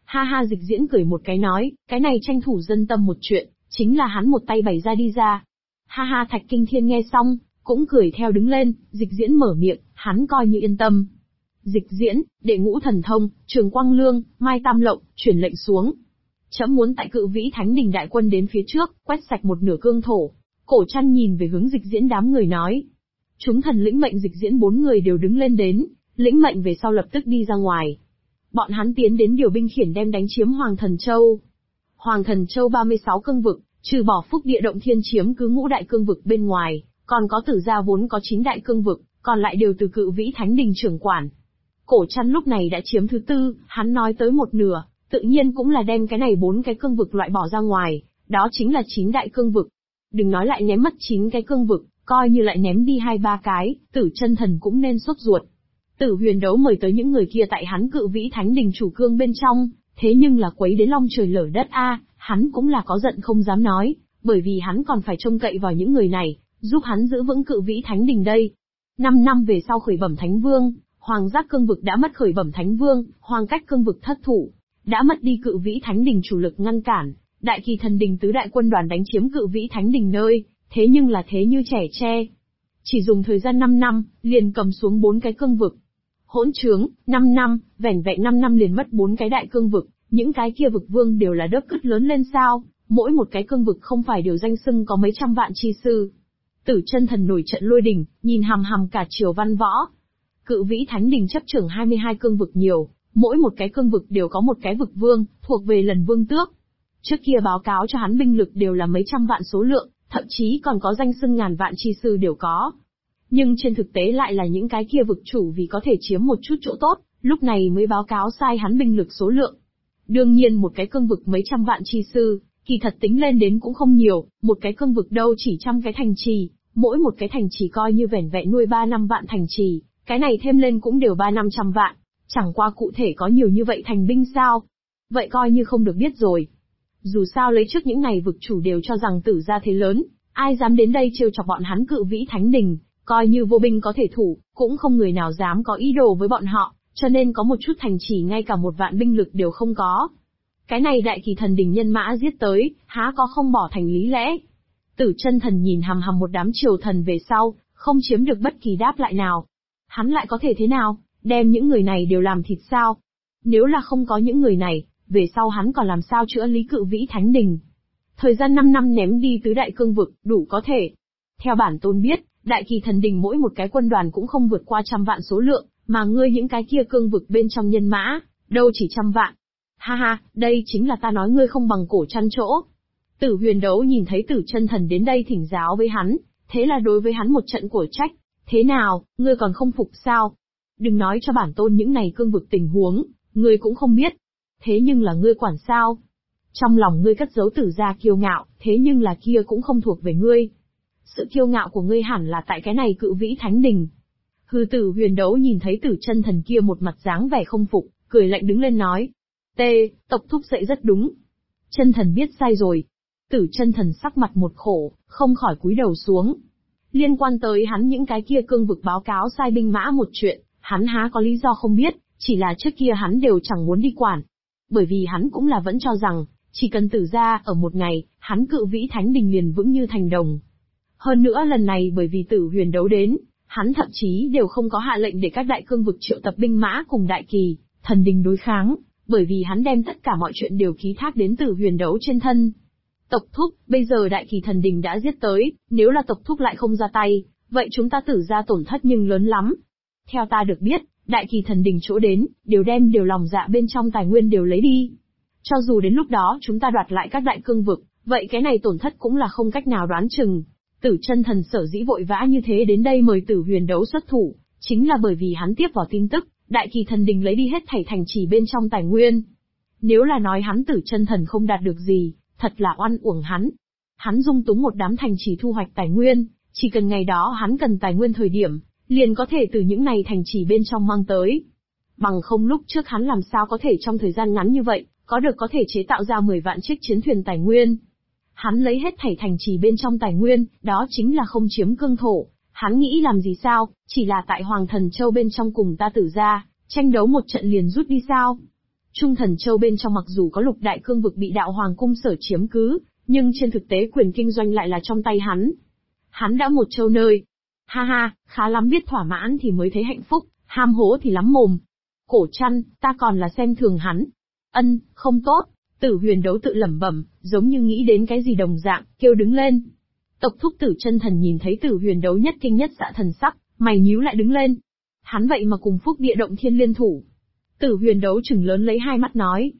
Ha ha, Dịch Diễn cười một cái nói, cái này tranh thủ dân tâm một chuyện, chính là hắn một tay bày ra đi ra. Ha ha, Thạch Kinh Thiên nghe xong, cũng cười theo đứng lên, Dịch Diễn mở miệng, hắn coi như yên tâm. Dịch Diễn, Đệ Ngũ Thần Thông, Trường Quang Lương, Mai Tam Lộng, truyền lệnh xuống. Trẫm muốn tại Cự Vĩ Thánh Đình đại quân đến phía trước, quét sạch một nửa cương thổ. Cổ Trăn nhìn về hướng Dịch Diễn đám người nói. Chúng thần lĩnh mệnh. Dịch Diễn 4 người đều đứng lên đến, lĩnh mệnh về sau lập tức đi ra ngoài. Bọn hắn tiến đến điều binh khiển đem đánh chiếm Hoàng Thần Châu. Hoàng Thần Châu 36 cương vực, trừ bỏ Phúc Địa Động Thiên chiếm cứ ngũ đại cương vực bên ngoài, còn có Tử Gia vốn có 9 đại cương vực, còn lại đều từ Cự Vĩ Thánh Đình trưởng quản. Cổ Trăn lúc này đã chiếm thứ tư, hắn nói tới một nửa, tự nhiên cũng là đem cái này 4 cái cương vực loại bỏ ra ngoài, đó chính là 9 đại cương vực. Đừng nói lại ném mất 9 cái cương vực, coi như lại ném đi 2-3 cái, Tử Chân Thần cũng nên sốt ruột. Tử Huyền Đấu mời tới những người kia tại hắn Cự Vĩ Thánh Đình chủ cương bên trong, thế nhưng là quấy đến long trời lở đất hắn cũng là có giận không dám nói, bởi vì hắn còn phải trông cậy vào những người này, giúp hắn giữ vững Cự Vĩ Thánh Đình đây. 5 năm về sau khởi bẩm Thánh Vương, Hoàng Giác cương vực đã mất. Khởi bẩm Thánh Vương, Hoàng Cách cương vực thất thủ, đã mất đi Cự Vĩ Thánh Đình chủ lực ngăn cản, Đại Kỳ Thần Đình tứ đại quân đoàn đánh chiếm Cự Vĩ Thánh Đình nơi, thế nhưng là thế như trẻ tre. Chỉ dùng thời gian 5 năm, liền cầm xuống 4 cái cương vực. Hỗn trướng, 5 năm, vẻn vẹn 5 năm liền mất 4 cái đại cương vực, những cái kia vực vương đều là đớp cứt lớn lên sao, mỗi một cái cương vực không phải đều danh xưng có mấy trăm vạn chi sư. Tử Chân Thần nổi trận lôi đình, nhìn hằm hằm cả triều văn võ. Cự Vĩ Thánh Đình chấp trưởng 22 cương vực nhiều, mỗi một cái cương vực đều có một cái vực vương, thuộc về lần vương tước. Trước kia báo cáo cho hắn binh lực đều là mấy trăm vạn số lượng, thậm chí còn có danh xưng ngàn vạn chi sư đều có. Nhưng trên thực tế lại là những cái kia vực chủ vì có thể chiếm một chút chỗ tốt, lúc này mới báo cáo sai hắn binh lực số lượng. Đương nhiên một cái cương vực mấy trăm vạn chi sư, kỳ thật tính lên đến cũng không nhiều, một cái cương vực đâu chỉ trăm cái thành trì, mỗi một cái thành trì coi như vẻn vẹn nuôi 3-5 vạn thành trì, cái này thêm lên cũng đều 300-500 vạn, chẳng qua cụ thể có nhiều như vậy thành binh sao? Vậy coi như không được biết rồi. Dù sao lấy trước những này vực chủ đều cho rằng Tử Gia thế lớn, ai dám đến đây trêu chọc bọn hắn Cự Vĩ Thánh Đình, coi như vô binh có thể thủ, cũng không người nào dám có ý đồ với bọn họ, cho nên có một chút thành trì ngay cả 1 vạn binh lực đều không có. Cái này Đại Kỳ Thần Đình nhân mã giết tới, há có không bỏ thành lý lẽ? Tử Chân Thần nhìn hằm hằm một đám triều thần về sau, không chiếm được bất kỳ đáp lại nào. Hắn lại có thể thế nào, đem những người này đều làm thịt sao? Nếu là không có những người này, về sau hắn còn làm sao chữa lý Cự Vĩ Thánh Đình? Thời gian 5 năm ném đi tứ đại cương vực, đủ có thể. Theo bản tôn biết, Đại Kỳ Thần Đình mỗi một cái quân đoàn cũng không vượt qua 100 vạn số lượng, mà ngươi những cái kia cương vực bên trong nhân mã, đâu chỉ 100 vạn. Ha ha, đây chính là ta nói ngươi không bằng Cổ Trăn chỗ. Tử Huyền Đấu nhìn thấy Tử Chân Thần đến đây thỉnh giáo với hắn, thế là đối với hắn một trận của trách. Thế nào, ngươi còn không phục sao? Đừng nói cho bản tôn những này cương vực tình huống, ngươi cũng không biết. Thế nhưng là ngươi quản sao? Trong lòng ngươi cất giấu Tử Gia kiêu ngạo, thế nhưng là kia cũng không thuộc về ngươi. Sự kiêu ngạo của ngươi hẳn là tại cái này Cự Vĩ Thánh Đình. Hư Tử Huyền Đấu nhìn thấy Tử Chân Thần kia một mặt dáng vẻ không phục, cười lạnh đứng lên nói. Tộc thúc dạy rất đúng. Chân Thần biết sai rồi. Tử Chân Thần sắc mặt một khổ, không khỏi cúi đầu xuống. Liên quan tới hắn những cái kia cương vực báo cáo sai binh mã một chuyện, hắn há có lý do không biết, chỉ là trước kia hắn đều chẳng muốn đi quản. Bởi vì hắn cũng là vẫn cho rằng, chỉ cần Tử Gia ở một ngày, hắn Cự Vĩ Thánh Đình liền vững như thành đồng. Hơn nữa lần này bởi vì Tử Huyền Đấu đến, hắn thậm chí đều không có hạ lệnh để các đại cương vực triệu tập binh mã cùng Đại Kỳ Thần Đình đối kháng, bởi vì hắn đem tất cả mọi chuyện đều ký thác đến Tử Huyền Đấu trên thân. Tộc thúc, bây giờ Đại Kỳ Thần Đình đã giết tới, nếu là tộc thúc lại không ra tay, vậy chúng ta Tử Gia tổn thất nhưng lớn lắm. Theo ta được biết, Đại Kỳ Thần Đình chỗ đến, đều lòng dạ bên trong tài nguyên đều lấy đi. Cho dù đến lúc đó chúng ta đoạt lại các đại cương vực, vậy cái này tổn thất cũng là không cách nào đoán chừng. Tử Chân Thần sở dĩ vội vã như thế đến đây mời Tử Huyền Đấu xuất thủ, chính là bởi vì hắn tiếp vào tin tức, Đại Kỳ Thần Đình lấy đi hết thảy thành trì bên trong tài nguyên. Nếu là nói hắn Tử Chân Thần không đạt được gì, thật là oan uổng hắn. Hắn dung túng một đám thành trì thu hoạch tài nguyên, chỉ cần ngày đó hắn cần tài nguyên thời điểm, liền có thể từ những này thành trì bên trong mang tới. Bằng không lúc trước hắn làm sao có thể trong thời gian ngắn như vậy, có thể chế tạo ra 10 vạn chiếc chiến thuyền tài nguyên. Hắn lấy hết thảy thành trì bên trong tài nguyên, đó chính là không chiếm cương thổ. Hắn nghĩ làm gì sao, chỉ là tại Hoàng Thần Châu bên trong cùng ta Tử Gia, tranh đấu một trận liền rút đi sao? Trung Thần Châu bên trong mặc dù có lục đại cương vực bị đạo hoàng cung sở chiếm cứ, nhưng trên thực tế quyền kinh doanh lại là trong tay hắn. Hắn đã một châu nơi. Ha ha, khá lắm, biết thỏa mãn thì mới thấy hạnh phúc, ham hố thì lắm mồm. Cổ Trăn, ta còn là xem thường hắn. Không tốt. Tử Huyền Đấu tự lẩm bẩm, giống như nghĩ đến cái gì đồng dạng, kêu đứng lên. Tộc thúc Tử Chân Thần nhìn thấy Tử Huyền Đấu nhất kinh nhất dạ thần sắc, mày nhíu lại đứng lên. Hắn vậy mà cùng Phúc Địa Động Thiên liên thủ. Tử Huyền Đấu trừng lớn lấy hai mắt nói.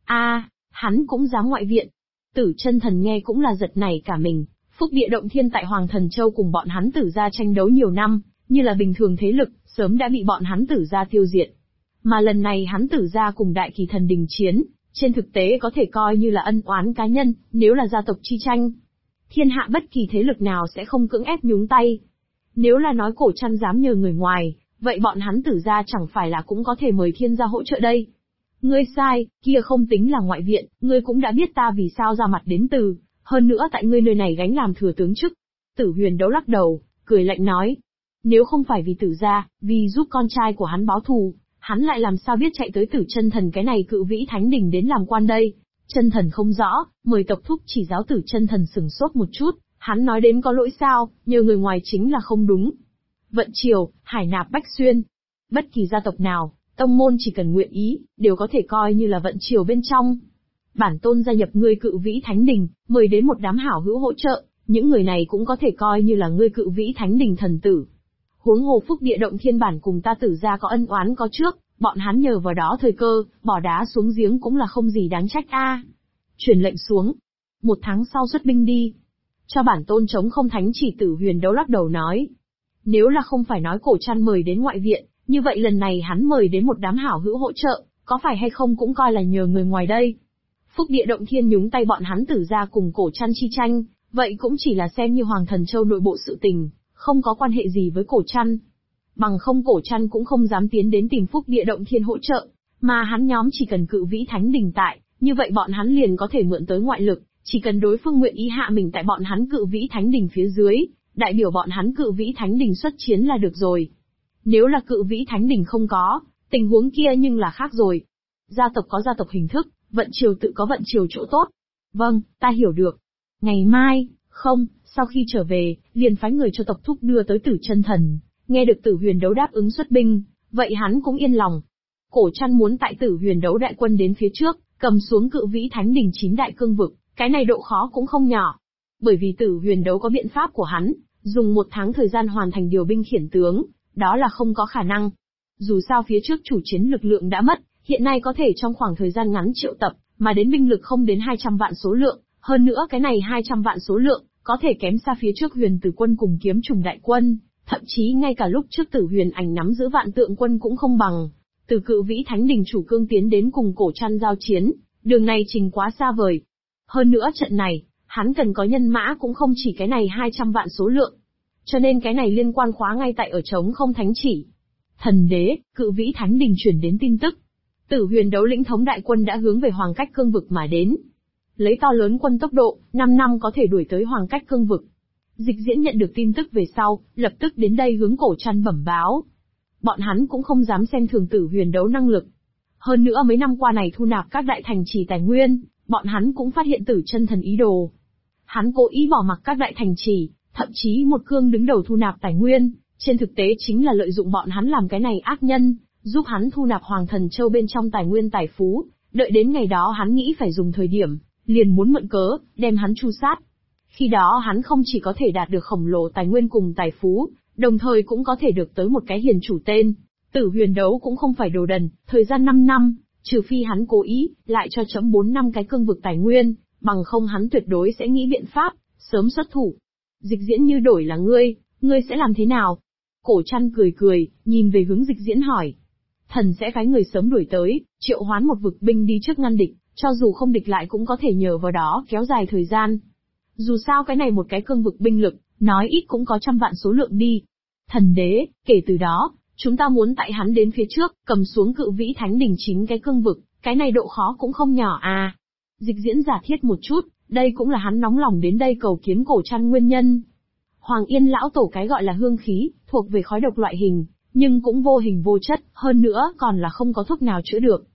Hắn cũng dám ngoại viện. Tử Chân Thần nghe cũng là giật nảy cả mình, Phúc Địa Động Thiên tại Hoàng Thần Châu cùng bọn hắn Tử gia tranh đấu nhiều năm, như là bình thường thế lực, sớm đã bị bọn hắn Tử gia tiêu diệt. Mà lần này hắn Tử gia cùng Đại Kỳ Thần đình chiến, trên thực tế có thể coi như là ân oán cá nhân, nếu là gia tộc chi tranh. Thiên hạ bất kỳ thế lực nào sẽ không cưỡng ép nhúng tay. Nếu là nói Cổ Trăn dám nhờ người ngoài, vậy bọn hắn Tử gia chẳng phải là cũng có thể mời thiên gia hỗ trợ đây. Ngươi sai, kia không tính là ngoại viện, ngươi cũng đã biết ta vì sao ra mặt đến từ, hơn nữa tại ngươi nơi này gánh làm thừa tướng chức. Tử Huyền Đấu lắc đầu, cười lạnh nói. Nếu không phải vì Tử gia, vì giúp con trai của hắn báo thù, hắn lại làm sao biết chạy tới Tử Chân Thần cái này cự vĩ thánh đỉnh đến làm quan đây? Chân Thần không rõ, mời tộc thúc chỉ giáo Tử Chân Thần sừng sốt một chút, hắn nói đến có lỗi sao, nhờ người ngoài chính là không đúng. Vận Triều, Hải Nạp Bách Xuyên, bất kỳ gia tộc nào, tông môn chỉ cần nguyện ý, đều có thể coi như là Vận Triều bên trong. Bản tôn gia nhập ngươi cự vĩ thánh đình, mời đến một đám hảo hữu hỗ trợ, những người này cũng có thể coi như là ngươi cự vĩ thánh đình thần tử. Huống hồ Phúc Địa Động Thiên bản cùng ta Tử gia có ân oán có trước, bọn hắn nhờ vào đó thời cơ, bỏ đá xuống giếng cũng là không gì đáng trách Truyền lệnh xuống. 1 tháng sau xuất binh đi. Cho bản tôn chống không thánh chỉ. Tử Huyền Đấu lắc đầu nói. Nếu là không phải nói Cổ Trăn mời đến ngoại viện, như vậy lần này hắn mời đến một đám hảo hữu hỗ trợ, có phải hay không cũng coi là nhờ người ngoài đây. Phúc Địa Động Thiên nhúng tay bọn hắn Tử gia cùng Cổ Trăn chi tranh, vậy cũng chỉ là xem như Hoàng Thần Châu nội bộ sự tình, không có quan hệ gì với Cổ Trăn. Bằng không Cổ Trăn cũng không dám tiến đến tìm Phúc Địa Động Thiên hỗ trợ, mà hắn nhóm chỉ cần cự vĩ thánh đình tại, như vậy bọn hắn liền có thể mượn tới ngoại lực, chỉ cần đối phương nguyện ý hạ mình tại bọn hắn cự vĩ thánh đình phía dưới, đại biểu bọn hắn cự vĩ thánh đình xuất chiến là được rồi. Nếu là cự vĩ thánh đình không có, tình huống kia nhưng là khác rồi. Gia tộc có gia tộc hình thức, Vận Triều tự có Vận Triều chỗ tốt. Vâng, ta hiểu được. Ngày mai, sau khi trở về, liền phái người cho tộc thúc đưa tới Tử Chân Thần. Nghe được Tử Huyền Đấu đáp ứng xuất binh, vậy hắn cũng yên lòng. Cổ Trăn muốn tại Tử Huyền Đấu đại quân đến phía trước, cầm xuống cự vĩ thánh đình 9 đại cương vực, cái này độ khó cũng không nhỏ. Bởi vì Tử Huyền Đấu có biện pháp của hắn, dùng 1 tháng thời gian hoàn thành điều binh khiển tướng, đó là không có khả năng. Dù sao phía trước chủ chiến lực lượng đã mất, hiện nay có thể trong khoảng thời gian ngắn triệu tập, mà đến binh lực không đến 200 vạn số lượng, hơn nữa cái này 200 vạn số lượng, có thể kém xa phía trước Huyền Tử quân cùng Kiếm Trùng đại quân. Thậm chí ngay cả lúc trước Tử Huyền Ảnh nắm giữ Vạn Tượng quân cũng không bằng. Từ cự vĩ thánh đình chủ cương tiến đến cùng Cổ Trăn giao chiến, đường này trình quá xa vời. Hơn nữa trận này, hắn cần có nhân mã cũng không chỉ cái này 200 vạn số lượng. Cho nên cái này liên quan khóa ngay tại ở trống không thánh chỉ. Thần đế, cự vĩ thánh đình chuyển đến tin tức. Tử Huyền Đấu lĩnh thống đại quân đã hướng về Hoàng Cách cương vực mà đến. Lấy to lớn quân tốc độ, 5 năm có thể đuổi tới Hoàng Cách cương vực. Dịch Diễn nhận được tin tức về sau, lập tức đến đây hướng Cổ Trăn bẩm báo. Bọn hắn cũng không dám xem thường Tử Huyền Đấu năng lực. Hơn nữa mấy năm qua này thu nạp các đại thành trì tài nguyên, bọn hắn cũng phát hiện Tử Chân Thần ý đồ. Hắn cố ý bỏ mặc các đại thành trì, thậm chí một cương đứng đầu thu nạp tài nguyên, trên thực tế chính là lợi dụng bọn hắn làm cái này ác nhân, giúp hắn thu nạp Hoàng Thần Châu bên trong tài nguyên tài phú, đợi đến ngày đó hắn nghĩ phải dùng thời điểm, liền muốn mượn cớ, đem hắn tru sát. Khi đó hắn không chỉ có thể đạt được khổng lồ tài nguyên cùng tài phú, đồng thời cũng có thể được tới một cái hiền chủ tên. Tử Huyền Đấu cũng không phải đồ đần, thời gian 5 năm, trừ phi hắn cố ý, lại cho chấm 4 năm cái cương vực tài nguyên, bằng không hắn tuyệt đối sẽ nghĩ biện pháp, sớm xuất thủ. Dịch Diễn như đổi là ngươi sẽ làm thế nào? Cổ Trăn cười cười, nhìn về hướng Dịch Diễn hỏi. Thần sẽ phái người sớm đuổi tới, triệu hoán một vực binh đi trước ngăn địch, cho dù không địch lại cũng có thể nhờ vào đó kéo dài thời gian. Dù sao cái này một cái cương vực binh lực, nói ít cũng có 100 vạn số lượng đi. Thần đế, kể từ đó, chúng ta muốn tại hắn đến phía trước, cầm xuống cự vĩ thánh đình 9 cái cương vực, cái này độ khó cũng không nhỏ à. Dịch Diễn giả thiết một chút, đây cũng là hắn nóng lòng đến đây cầu kiến Cổ Trăn nguyên nhân. Hoàng Yên lão tổ cái gọi là hương khí, thuộc về khói độc loại hình, nhưng cũng vô hình vô chất, hơn nữa còn là không có thuốc nào chữa được.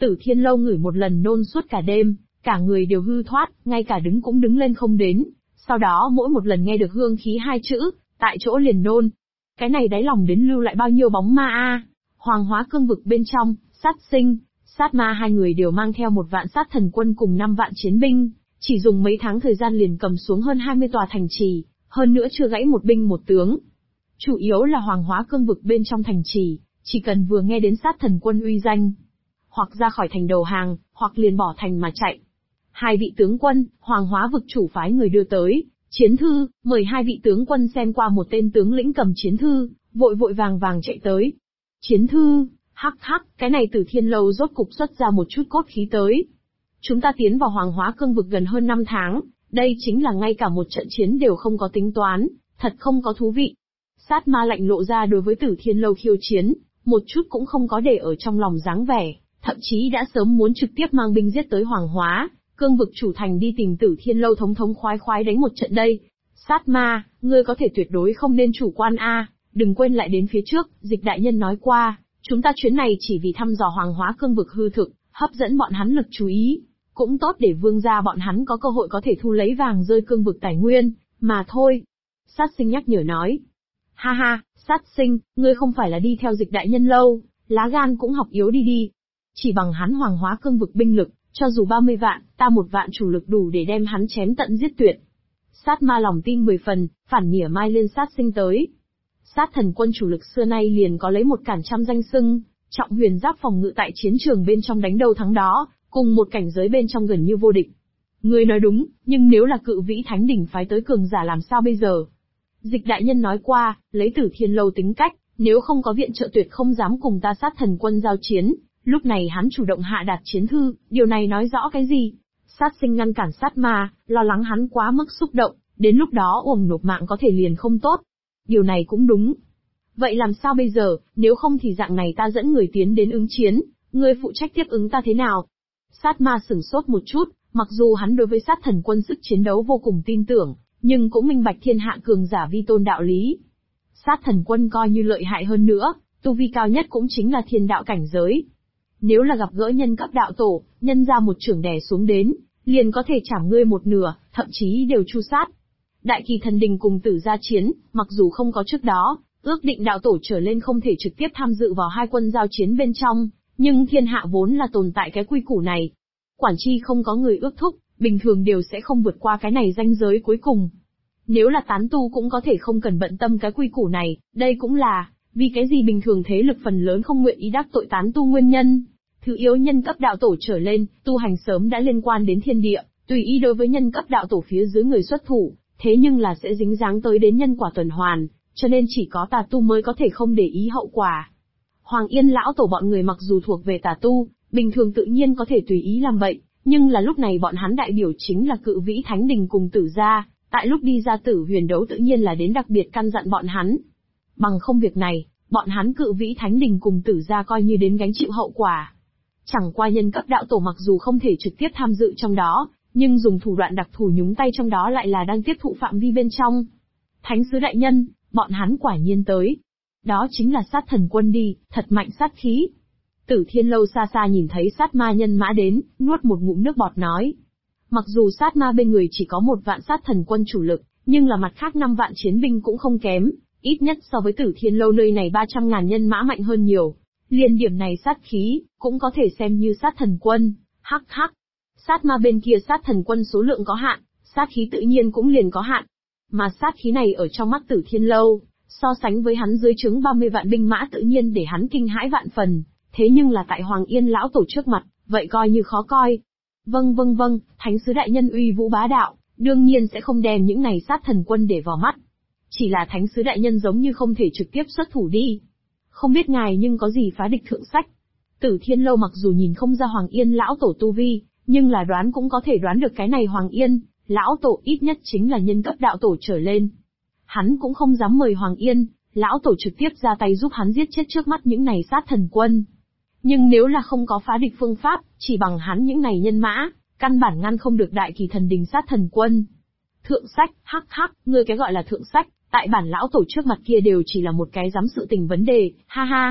Tử Thiên Lâu ngửi một lần nôn suốt cả đêm, cả người đều hư thoát, ngay cả đứng cũng đứng lên không đến. Sau đó mỗi một lần nghe được hương khí hai chữ, tại chỗ liền nôn. Cái này đáy lòng đến lưu lại bao nhiêu bóng ma a. Hoàng Hóa Cương vực bên trong, Sát Sinh, Sát Ma hai người đều mang theo 1 vạn sát thần quân cùng 5 vạn chiến binh, chỉ dùng mấy tháng thời gian liền cầm xuống hơn 20 tòa thành trì, hơn nữa chưa gãy một binh một tướng. Chủ yếu là Hoàng Hóa Cương vực bên trong thành trì, chỉ cần vừa nghe đến sát thần quân uy danh, hoặc ra khỏi thành đầu hàng, hoặc liền bỏ thành mà chạy. 2 vị tướng quân, Hoàng Hóa vực chủ phái người đưa tới chiến thư, mời 2 vị tướng quân xem qua. Một tên tướng lĩnh cầm chiến thư, vội vội vàng vàng chạy tới. Chiến thư, hắc hắc, cái này Tử Thiên Lâu rốt cục xuất ra một chút cốt khí tới. Chúng ta tiến vào Hoàng Hóa Cương vực gần hơn 5 tháng, đây chính là ngay cả một trận chiến đều không có tính toán, thật không có thú vị. Sát Ma lạnh lộ ra đối với Tử Thiên Lâu khiêu chiến, một chút cũng không có để ở trong lòng dáng vẻ, thậm chí đã sớm muốn trực tiếp mang binh giết tới Hoàng Hóa Cương vực chủ thành đi tìm Tử Thiên Lâu thống thống khoái khoái đánh một trận đây. Sát Ma, ngươi có thể tuyệt đối không nên chủ quan a, đừng quên lại đến phía trước, Dịch đại nhân nói qua, chúng ta chuyến này chỉ vì thăm dò Hoàng Hóa Cương vực hư thực, hấp dẫn bọn hắn lực chú ý, cũng tốt để vương gia bọn hắn có cơ hội có thể thu lấy vàng rơi cương vực tài nguyên, mà thôi. Sát Sinh nhắc nhở nói. Ha ha, Sát Sinh, ngươi không phải là đi theo Dịch đại nhân lâu, lá gan cũng học yếu đi đi. Chỉ bằng hắn Hoàng Hóa Cương vực binh lực, cho dù 30 vạn, ta 1 vạn chủ lực đủ để đem hắn chém tận giết tuyệt. Sát Ma lòng tin 10 phần, phản mỉa mai lên Sát Sinh tới. Sát thần quân chủ lực xưa nay liền có lấy một cản trăm danh xưng, trọng huyền giáp phòng ngự tại chiến trường bên trong đánh đâu thắng đó, cùng một cảnh giới bên trong gần như vô địch. Ngươi nói đúng, nhưng nếu là Cự Vĩ Thánh đỉnh phái tới cường giả làm sao bây giờ? Dịch đại nhân nói qua, lấy Tử Thiên Lâu tính cách, nếu không có viện trợ tuyệt không dám cùng ta sát thần quân giao chiến. Lúc này hắn chủ động hạ đạt chiến thư, điều này nói rõ cái gì? Sát Sinh ngăn cản Sát Ma, lo lắng hắn quá mức xúc động, đến lúc đó uổng nộp mạng có thể liền không tốt. Điều này cũng đúng. Vậy làm sao bây giờ, nếu không thì dạng này ta dẫn người tiến đến ứng chiến, ngươi phụ trách tiếp ứng ta thế nào? Sát Ma sửng sốt một chút, mặc dù hắn đối với sát thần quân sức chiến đấu vô cùng tin tưởng, nhưng cũng minh bạch thiên hạ cường giả vi tôn đạo lý. Sát thần quân coi như lợi hại hơn nữa, tu vi cao nhất cũng chính là thiên đạo cảnh giới. Nếu là gặp gỡ nhân cấp đạo tổ, nhân ra một chưởng đè xuống đến, liền có thể chảm ngươi một nửa, thậm chí đều chu sát. Đại Kỳ Thần Đình cùng Tử Gia chiến, mặc dù không có trước đó, ước định đạo tổ trở lên không thể trực tiếp tham dự vào 2 quân giao chiến bên trong, nhưng thiên hạ vốn là tồn tại cái quy củ này. Quản chi không có người ước thúc, bình thường đều sẽ không vượt qua cái này ranh giới cuối cùng. Nếu là tán tu cũng có thể không cần bận tâm cái quy củ này, đây cũng là, vì cái gì bình thường thế lực phần lớn không nguyện ý đắc tội tán tu nguyên nhân. Thứ yếu nhân cấp đạo tổ trở lên, tu hành sớm đã liên quan đến thiên địa, tùy ý đối với nhân cấp đạo tổ phía dưới người xuất thủ, thế nhưng là sẽ dính dáng tới đến nhân quả tuần hoàn, cho nên chỉ có tà tu mới có thể không để ý hậu quả. Hoàng Yên lão tổ bọn người mặc dù thuộc về tà tu, bình thường tự nhiên có thể tùy ý làm bậy, nhưng là lúc này bọn hắn đại biểu chính là Cự Vĩ Thánh Đình cùng Tử Gia, tại lúc đi ra Tử Huyền đấu tự nhiên là đến đặc biệt căn dặn bọn hắn. Bằng không việc này, bọn hắn Cự Vĩ Thánh Đình cùng Tử Gia coi như đến gánh chịu hậu quả. Chẳng qua nhân cấp đạo tổ mặc dù không thể trực tiếp tham dự trong đó, nhưng dùng thủ đoạn đặc thù nhúng tay trong đó lại là đang tiếp thụ phạm vi bên trong. Thánh sứ đại nhân, bọn hắn quả nhiên tới. Đó chính là sát thần quân đi, thật mạnh sát khí. Tử Thiên Lâu xa xa nhìn thấy sát ma nhân mã đến, nuốt một ngụm nước bọt nói. Mặc dù sát ma bên người chỉ có 1 vạn sát thần quân chủ lực, nhưng là mặt khác 5 vạn chiến binh cũng không kém, ít nhất so với Tử Thiên Lâu nơi này 300.000 nhân mã mạnh hơn nhiều. Liên điểm này sát khí, cũng có thể xem như sát thần quân, hắc hắc. Sát ma bên kia sát thần quân số lượng có hạn, sát khí tự nhiên cũng liền có hạn. Mà sát khí này ở trong mắt Tử Thiên Lâu, so sánh với hắn dưới trướng 30 vạn binh mã tự nhiên để hắn kinh hãi vạn phần, thế nhưng là tại Hoàng Yên lão tổ trước mặt, vậy coi như khó coi. Vâng, thánh sứ đại nhân uy vũ bá đạo, đương nhiên sẽ không đem những này sát thần quân để vào mắt. Chỉ là thánh sứ đại nhân giống như không thể trực tiếp xuất thủ đi. Không biết ngài nhưng có gì phá địch thượng sách. Tử Thiên Lâu mặc dù nhìn không ra Hoàng Yên lão tổ tu vi, nhưng là đoán cũng có thể đoán được cái này Hoàng Yên lão tổ ít nhất chính là nhân cấp đạo tổ trở lên. Hắn cũng không dám mời Hoàng Yên lão tổ trực tiếp ra tay giúp hắn giết chết trước mắt những này sát thần quân. Nhưng nếu là không có phá địch phương pháp, chỉ bằng hắn những này nhân mã, căn bản ngăn không được Đại Kỳ Thần Đình sát thần quân. Thượng sách, hắc hắc, ngươi cái gọi là thượng sách, tại bản lão tổ trước mặt kia đều chỉ là một cái giám sự tình vấn đề, ha ha.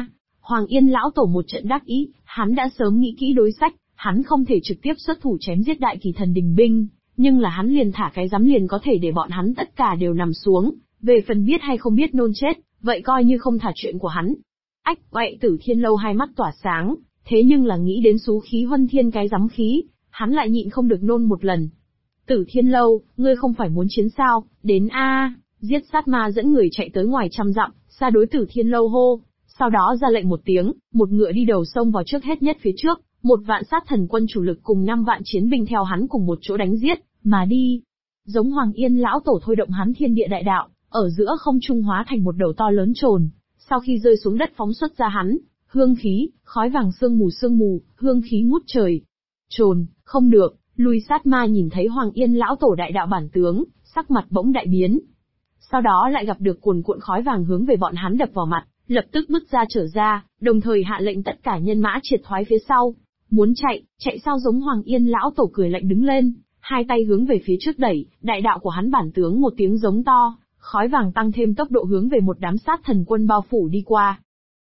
Hoàng Yên lão tổ một trận đắc ý, hắn đã sớm nghĩ kỹ đối sách, hắn không thể trực tiếp xuất thủ chém giết đại kỳ thần đình binh, nhưng là hắn liền thả cái rắm liền có thể để bọn hắn tất cả đều nằm xuống, về phần biết hay không biết nôn chết, vậy coi như không thả chuyện của hắn. Ách, vậy Tử Thiên Lâu hai mắt tỏa sáng, thế nhưng là nghĩ đến xú khí Huân Thiên cái rắm khí, hắn lại nhịn không được nôn một lần. Tử Thiên Lâu, ngươi không phải muốn chiến sao, đến a, giết sát ma dẫn người chạy tới ngoài trăm dặm, xa đối Tử Thiên Lâu hô, sau đó ra lệnh một tiếng, một ngựa đi đầu sông vào trước hết nhất phía trước, 1 vạn sát thần quân chủ lực cùng 5 vạn chiến binh theo hắn cùng một chỗ đánh giết, mà đi. Giống Hoàng Yên lão tổ thôi động hắn thiên địa đại đạo, ở giữa không trung hóa thành một đầu to lớn trồn, sau khi rơi xuống đất phóng xuất ra hắn, hương khí, khói vàng sương mù, hương khí ngút trời. Trồn, không được, lùi sát ma nhìn thấy Hoàng Yên lão tổ đại đạo bản tướng, sắc mặt bỗng đại biến. Sau đó lại gặp được cuồn cuộn khói vàng hướng về bọn hắn đập vào mặt, lập tức bước ra trở ra, đồng thời hạ lệnh tất cả nhân mã triệt thoái phía sau. Muốn chạy sao giống Hoàng Yên lão tổ cười lạnh đứng lên, hai tay hướng về phía trước đẩy, đại đạo của hắn bản tướng một tiếng giống to, khói vàng tăng thêm tốc độ hướng về một đám sát thần quân bao phủ đi qua.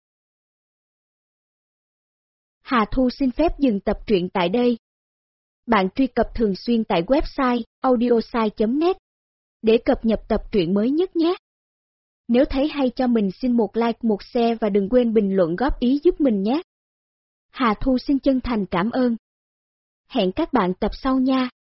Hà Thu xin phép dừng tập truyện tại đây. Bạn truy cập thường xuyên tại website audiosai.net để cập nhật tập truyện mới nhất nhé. Nếu thấy hay cho mình xin một like một share và đừng quên bình luận góp ý giúp mình nhé. Hà Thu xin chân thành cảm ơn. Hẹn các bạn tập sau nha.